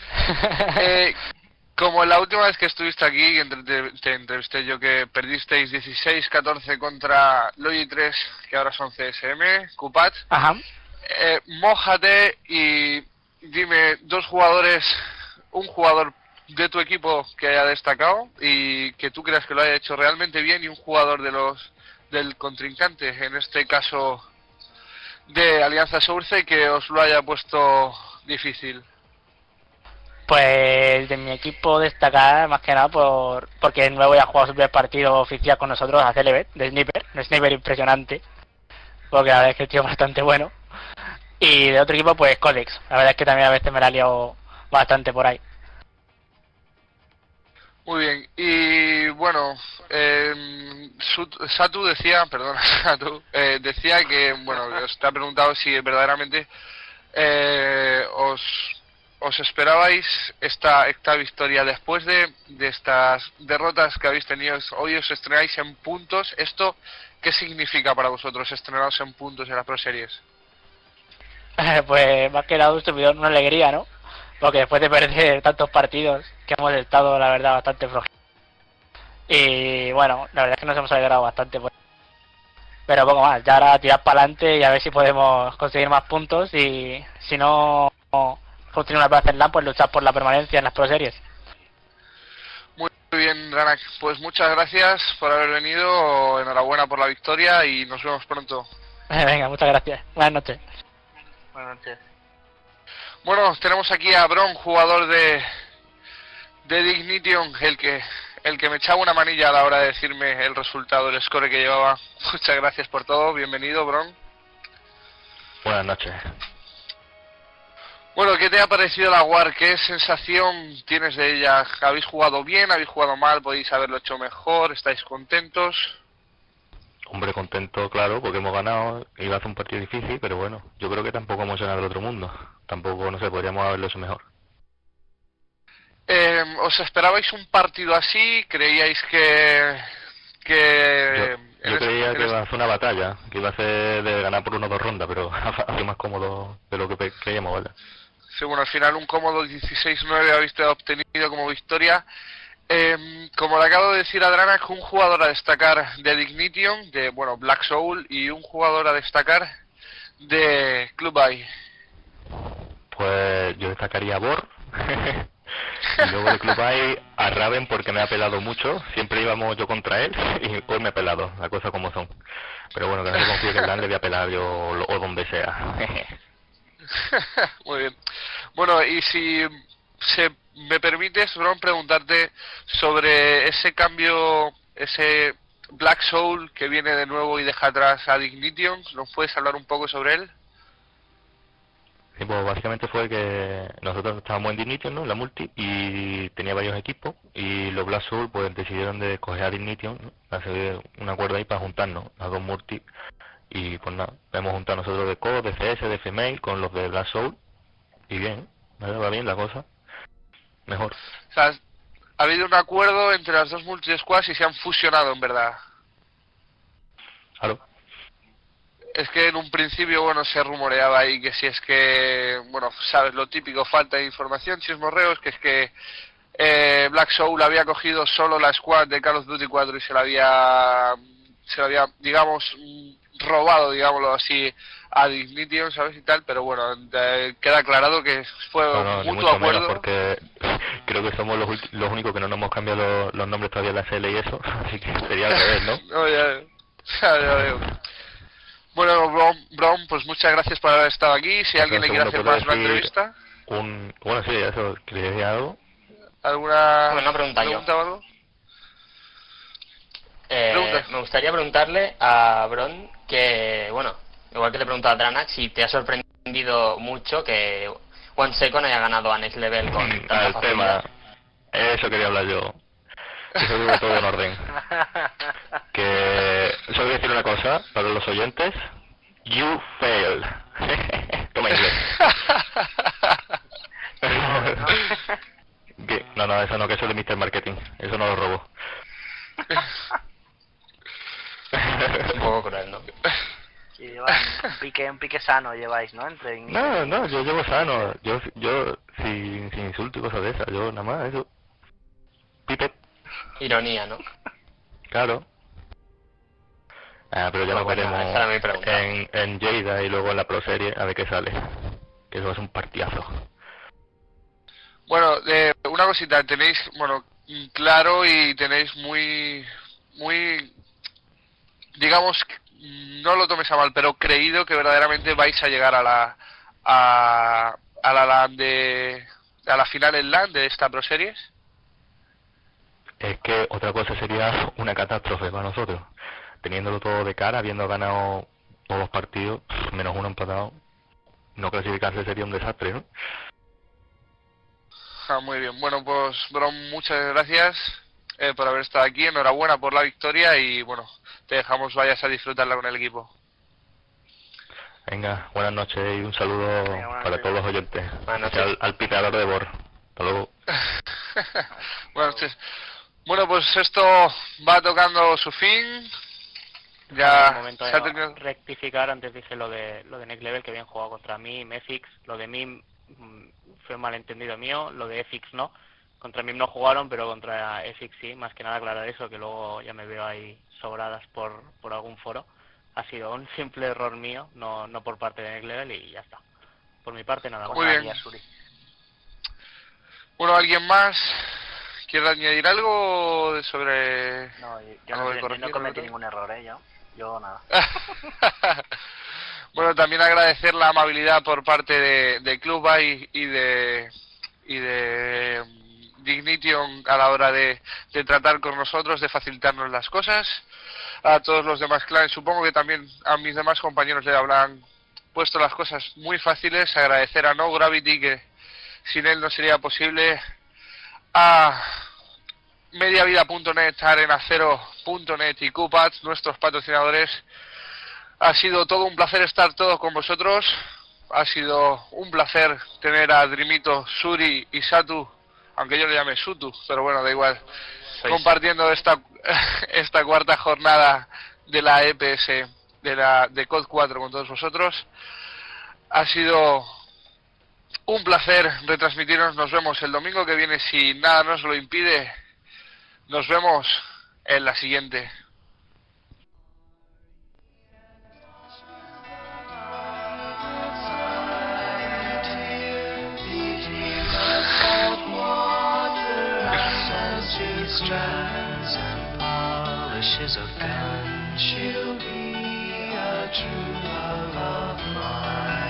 Como la última vez que estuviste aquí, te entrevisté yo, que perdisteis 16-14 contra Logi 3, que ahora son CSM, Kupat.
Ajá.
Mójate y dime un jugador de tu equipo que haya destacado y que tú creas que lo haya hecho realmente bien, y un jugador del contrincante, en este caso de Alianza Source, que os lo haya puesto difícil.
Pues de mi equipo destacar más que nada porque el nuevo ya ha jugado su primer partido oficial con nosotros a Celebet, de Sniper, un Sniper impresionante, porque la verdad es que el tío es bastante bueno. Y de otro equipo pues Codex, la verdad es que también a veces me la ha liado bastante por ahí.
Muy bien, y bueno, Satu decía que, bueno, os te ha preguntado si verdaderamente os esperabais esta victoria después de estas derrotas que habéis tenido. Hoy os estrenáis en puntos. ¿Esto qué significa para vosotros, estrenaros en puntos en las Pro Series?
Pues más que nada una alegría, ¿no? Porque después de perder tantos partidos que hemos estado, la verdad, bastante flojos. Y bueno, la verdad es que nos hemos alegrado bastante. Pero poco más, ya ahora tirar para adelante y a ver si podemos conseguir más puntos, y si no conseguir una plaza en LAN, pues luchar por la permanencia en las Pro Series.
Muy bien, Dranak, pues muchas gracias por haber venido, enhorabuena por la victoria y nos vemos pronto.
Venga, muchas gracias, buenas noches.
Buenas noches.
Bueno, tenemos aquí a Bron, jugador de Dignition, el que me echaba una manilla a la hora de decirme el resultado, el score que llevaba. Muchas gracias por todo, bienvenido, Bron.
Buenas noches.
Bueno, ¿qué te ha parecido la WAR? ¿Qué sensación tienes de ella? ¿Habéis jugado bien? ¿Habéis jugado mal? ¿Podéis haberlo hecho mejor? ¿Estáis contentos?
Hombre, contento, claro, porque hemos ganado. Iba a ser un partido difícil, pero bueno, yo creo que tampoco hemos hecho nada del otro mundo. Tampoco, no sé, podríamos haberlo hecho mejor.
¿Os esperabais un partido así? ¿Creíais que
yo creía que iba a ser una batalla, que iba a ser de ganar por 1 o 2 rondas, pero ha sido más cómodo de lo que creíamos, ¿vale?
Sí, bueno, al final un cómodo 16-9 habéis obtenido como victoria. Como le acabo de decir a Dranak, un jugador a destacar de Dignition, de Black Soul, y un jugador a destacar de Club I.
Pues yo destacaría a Bor. Y luego de Club I a Raven, porque me ha pelado mucho. Siempre íbamos yo contra él y hoy me ha pelado, las cosas como son. Pero bueno, que no se confíe que el LAN le voy a pelar yo o donde sea.
Muy bien. Bueno, y si me permites, Bron, preguntarte sobre ese cambio, ese Black Soul que viene de nuevo y deja atrás a Dignition. ¿Nos puedes hablar un poco sobre él?
Sí, pues básicamente fue que nosotros estábamos en Dignition, ¿no?, en la multi, y tenía varios equipos, y los Black Soul pues decidieron de coger a Dignition, ¿no?, hacer un acuerdo ahí para juntarnos, las dos multi, y pues nada, hemos juntado nosotros de COD, de CS, de Female, con los de Black Soul, y bien, ¿vale? Va bien la cosa, mejor.
O sea, ha habido un acuerdo entre las dos multi-squads y se han fusionado, en verdad.
¿Aló?
Es que en un principio, se rumoreaba ahí que si es que, sabes, lo típico, falta de información, chismorreos, que es que Black Soul había cogido solo la squad de Call of Duty 4 y se la había, digamos, robado, digámoslo así, a Dignition, ¿sabes? Y tal, pero bueno, queda aclarado que fue
no,
mutuo acuerdo.
Menos, porque creo que somos los únicos que no nos hemos cambiado los nombres todavía en la CL y eso, así que sería al revés, ¿no?
No, ya veo. Bueno, Bron, pues muchas gracias por haber estado aquí. Si alguien le quiere hacer más una entrevista.
Bueno, sí, eso, ¿quería decir algo?
¿Alguna
una pregunta
o algo?
Me gustaría preguntarle a Bron que, igual que le he preguntado a Dranak, si te ha sorprendido mucho que One Second haya ganado a Next Level con tanta facilidad.
Eso quería hablar yo. Eso digo todo en orden. Que solo voy a decir una cosa para los oyentes. You fail. Toma inglés. No, eso no, que eso es de Mr. Marketing. Eso no lo robo.
Un poco cruel, ¿no?
Sí, llevan un pique sano lleváis, ¿no? Entre
No, yo llevo sano. Yo sin insultos y cosas de esas. Yo nada más, eso. Pipet.
Ironía, ¿no?
Claro. Pero ya nos
Bueno,
veremos
esa era mi pregunta.
en Lleida y luego en la Pro Serie a ver qué sale. Que eso es un partidazo.
Bueno, una cosita, tenéis, bueno, claro y tenéis muy, digamos, no lo tomes a mal, pero creído que verdaderamente vais a llegar a la LAN a la final en LAN de esta Pro Series.
Es que otra cosa sería una catástrofe para nosotros. Teniéndolo todo de cara, habiendo ganado todos los partidos, menos uno empatado, no clasificarse sería un desastre, ¿no?
Muy bien, bueno, pues Bron, muchas gracias por haber estado aquí, enhorabuena por la victoria y bueno, te dejamos, vayas a disfrutarla con el equipo.
Venga, buenas noches y un saludo para todos los oyentes. Al piteador de Bor. Hasta luego.
Buenas noches. Bueno, pues esto va tocando su fin.
Ya un momento
se ha terminado.
Rectificar, antes dije lo de Next Level, que habían jugado contra MIM, FX. Lo de MIM fue un malentendido mío, lo de FX no. Contra MIM no jugaron, pero contra FX sí. Más que nada aclarar eso, que luego ya me veo ahí sobradas por algún foro. Ha sido un simple error mío, no por parte de Next Level, y ya está. Por mi parte nada más.
Muy bien. Bueno, ¿alguien más quiere añadir algo sobre...?
No, yo no cometí ningún error, yo nada.
Bueno, también agradecer la amabilidad por parte de Cluba y de Dignition a la hora de tratar con nosotros, de facilitarnos las cosas. A todos los demás clanes, supongo que también a mis demás compañeros le habrán puesto las cosas muy fáciles. Agradecer a No Gravity, que sin él no sería posible, a Mediavida.net, Arenacero.net y Cupats, nuestros patrocinadores. Ha sido todo un placer estar todos con vosotros. Ha sido un placer tener a Drimito, Suri y Satu, aunque yo le llame Sutu, pero bueno, da igual, compartiendo esta cuarta jornada de la EPS de COD 4 con todos vosotros. Ha sido un placer retransmitirnos. Nos vemos el domingo que viene, si nada nos lo impide. Nos vemos en la siguiente.
Strands and polishes of gun, she'll be a true love of mine.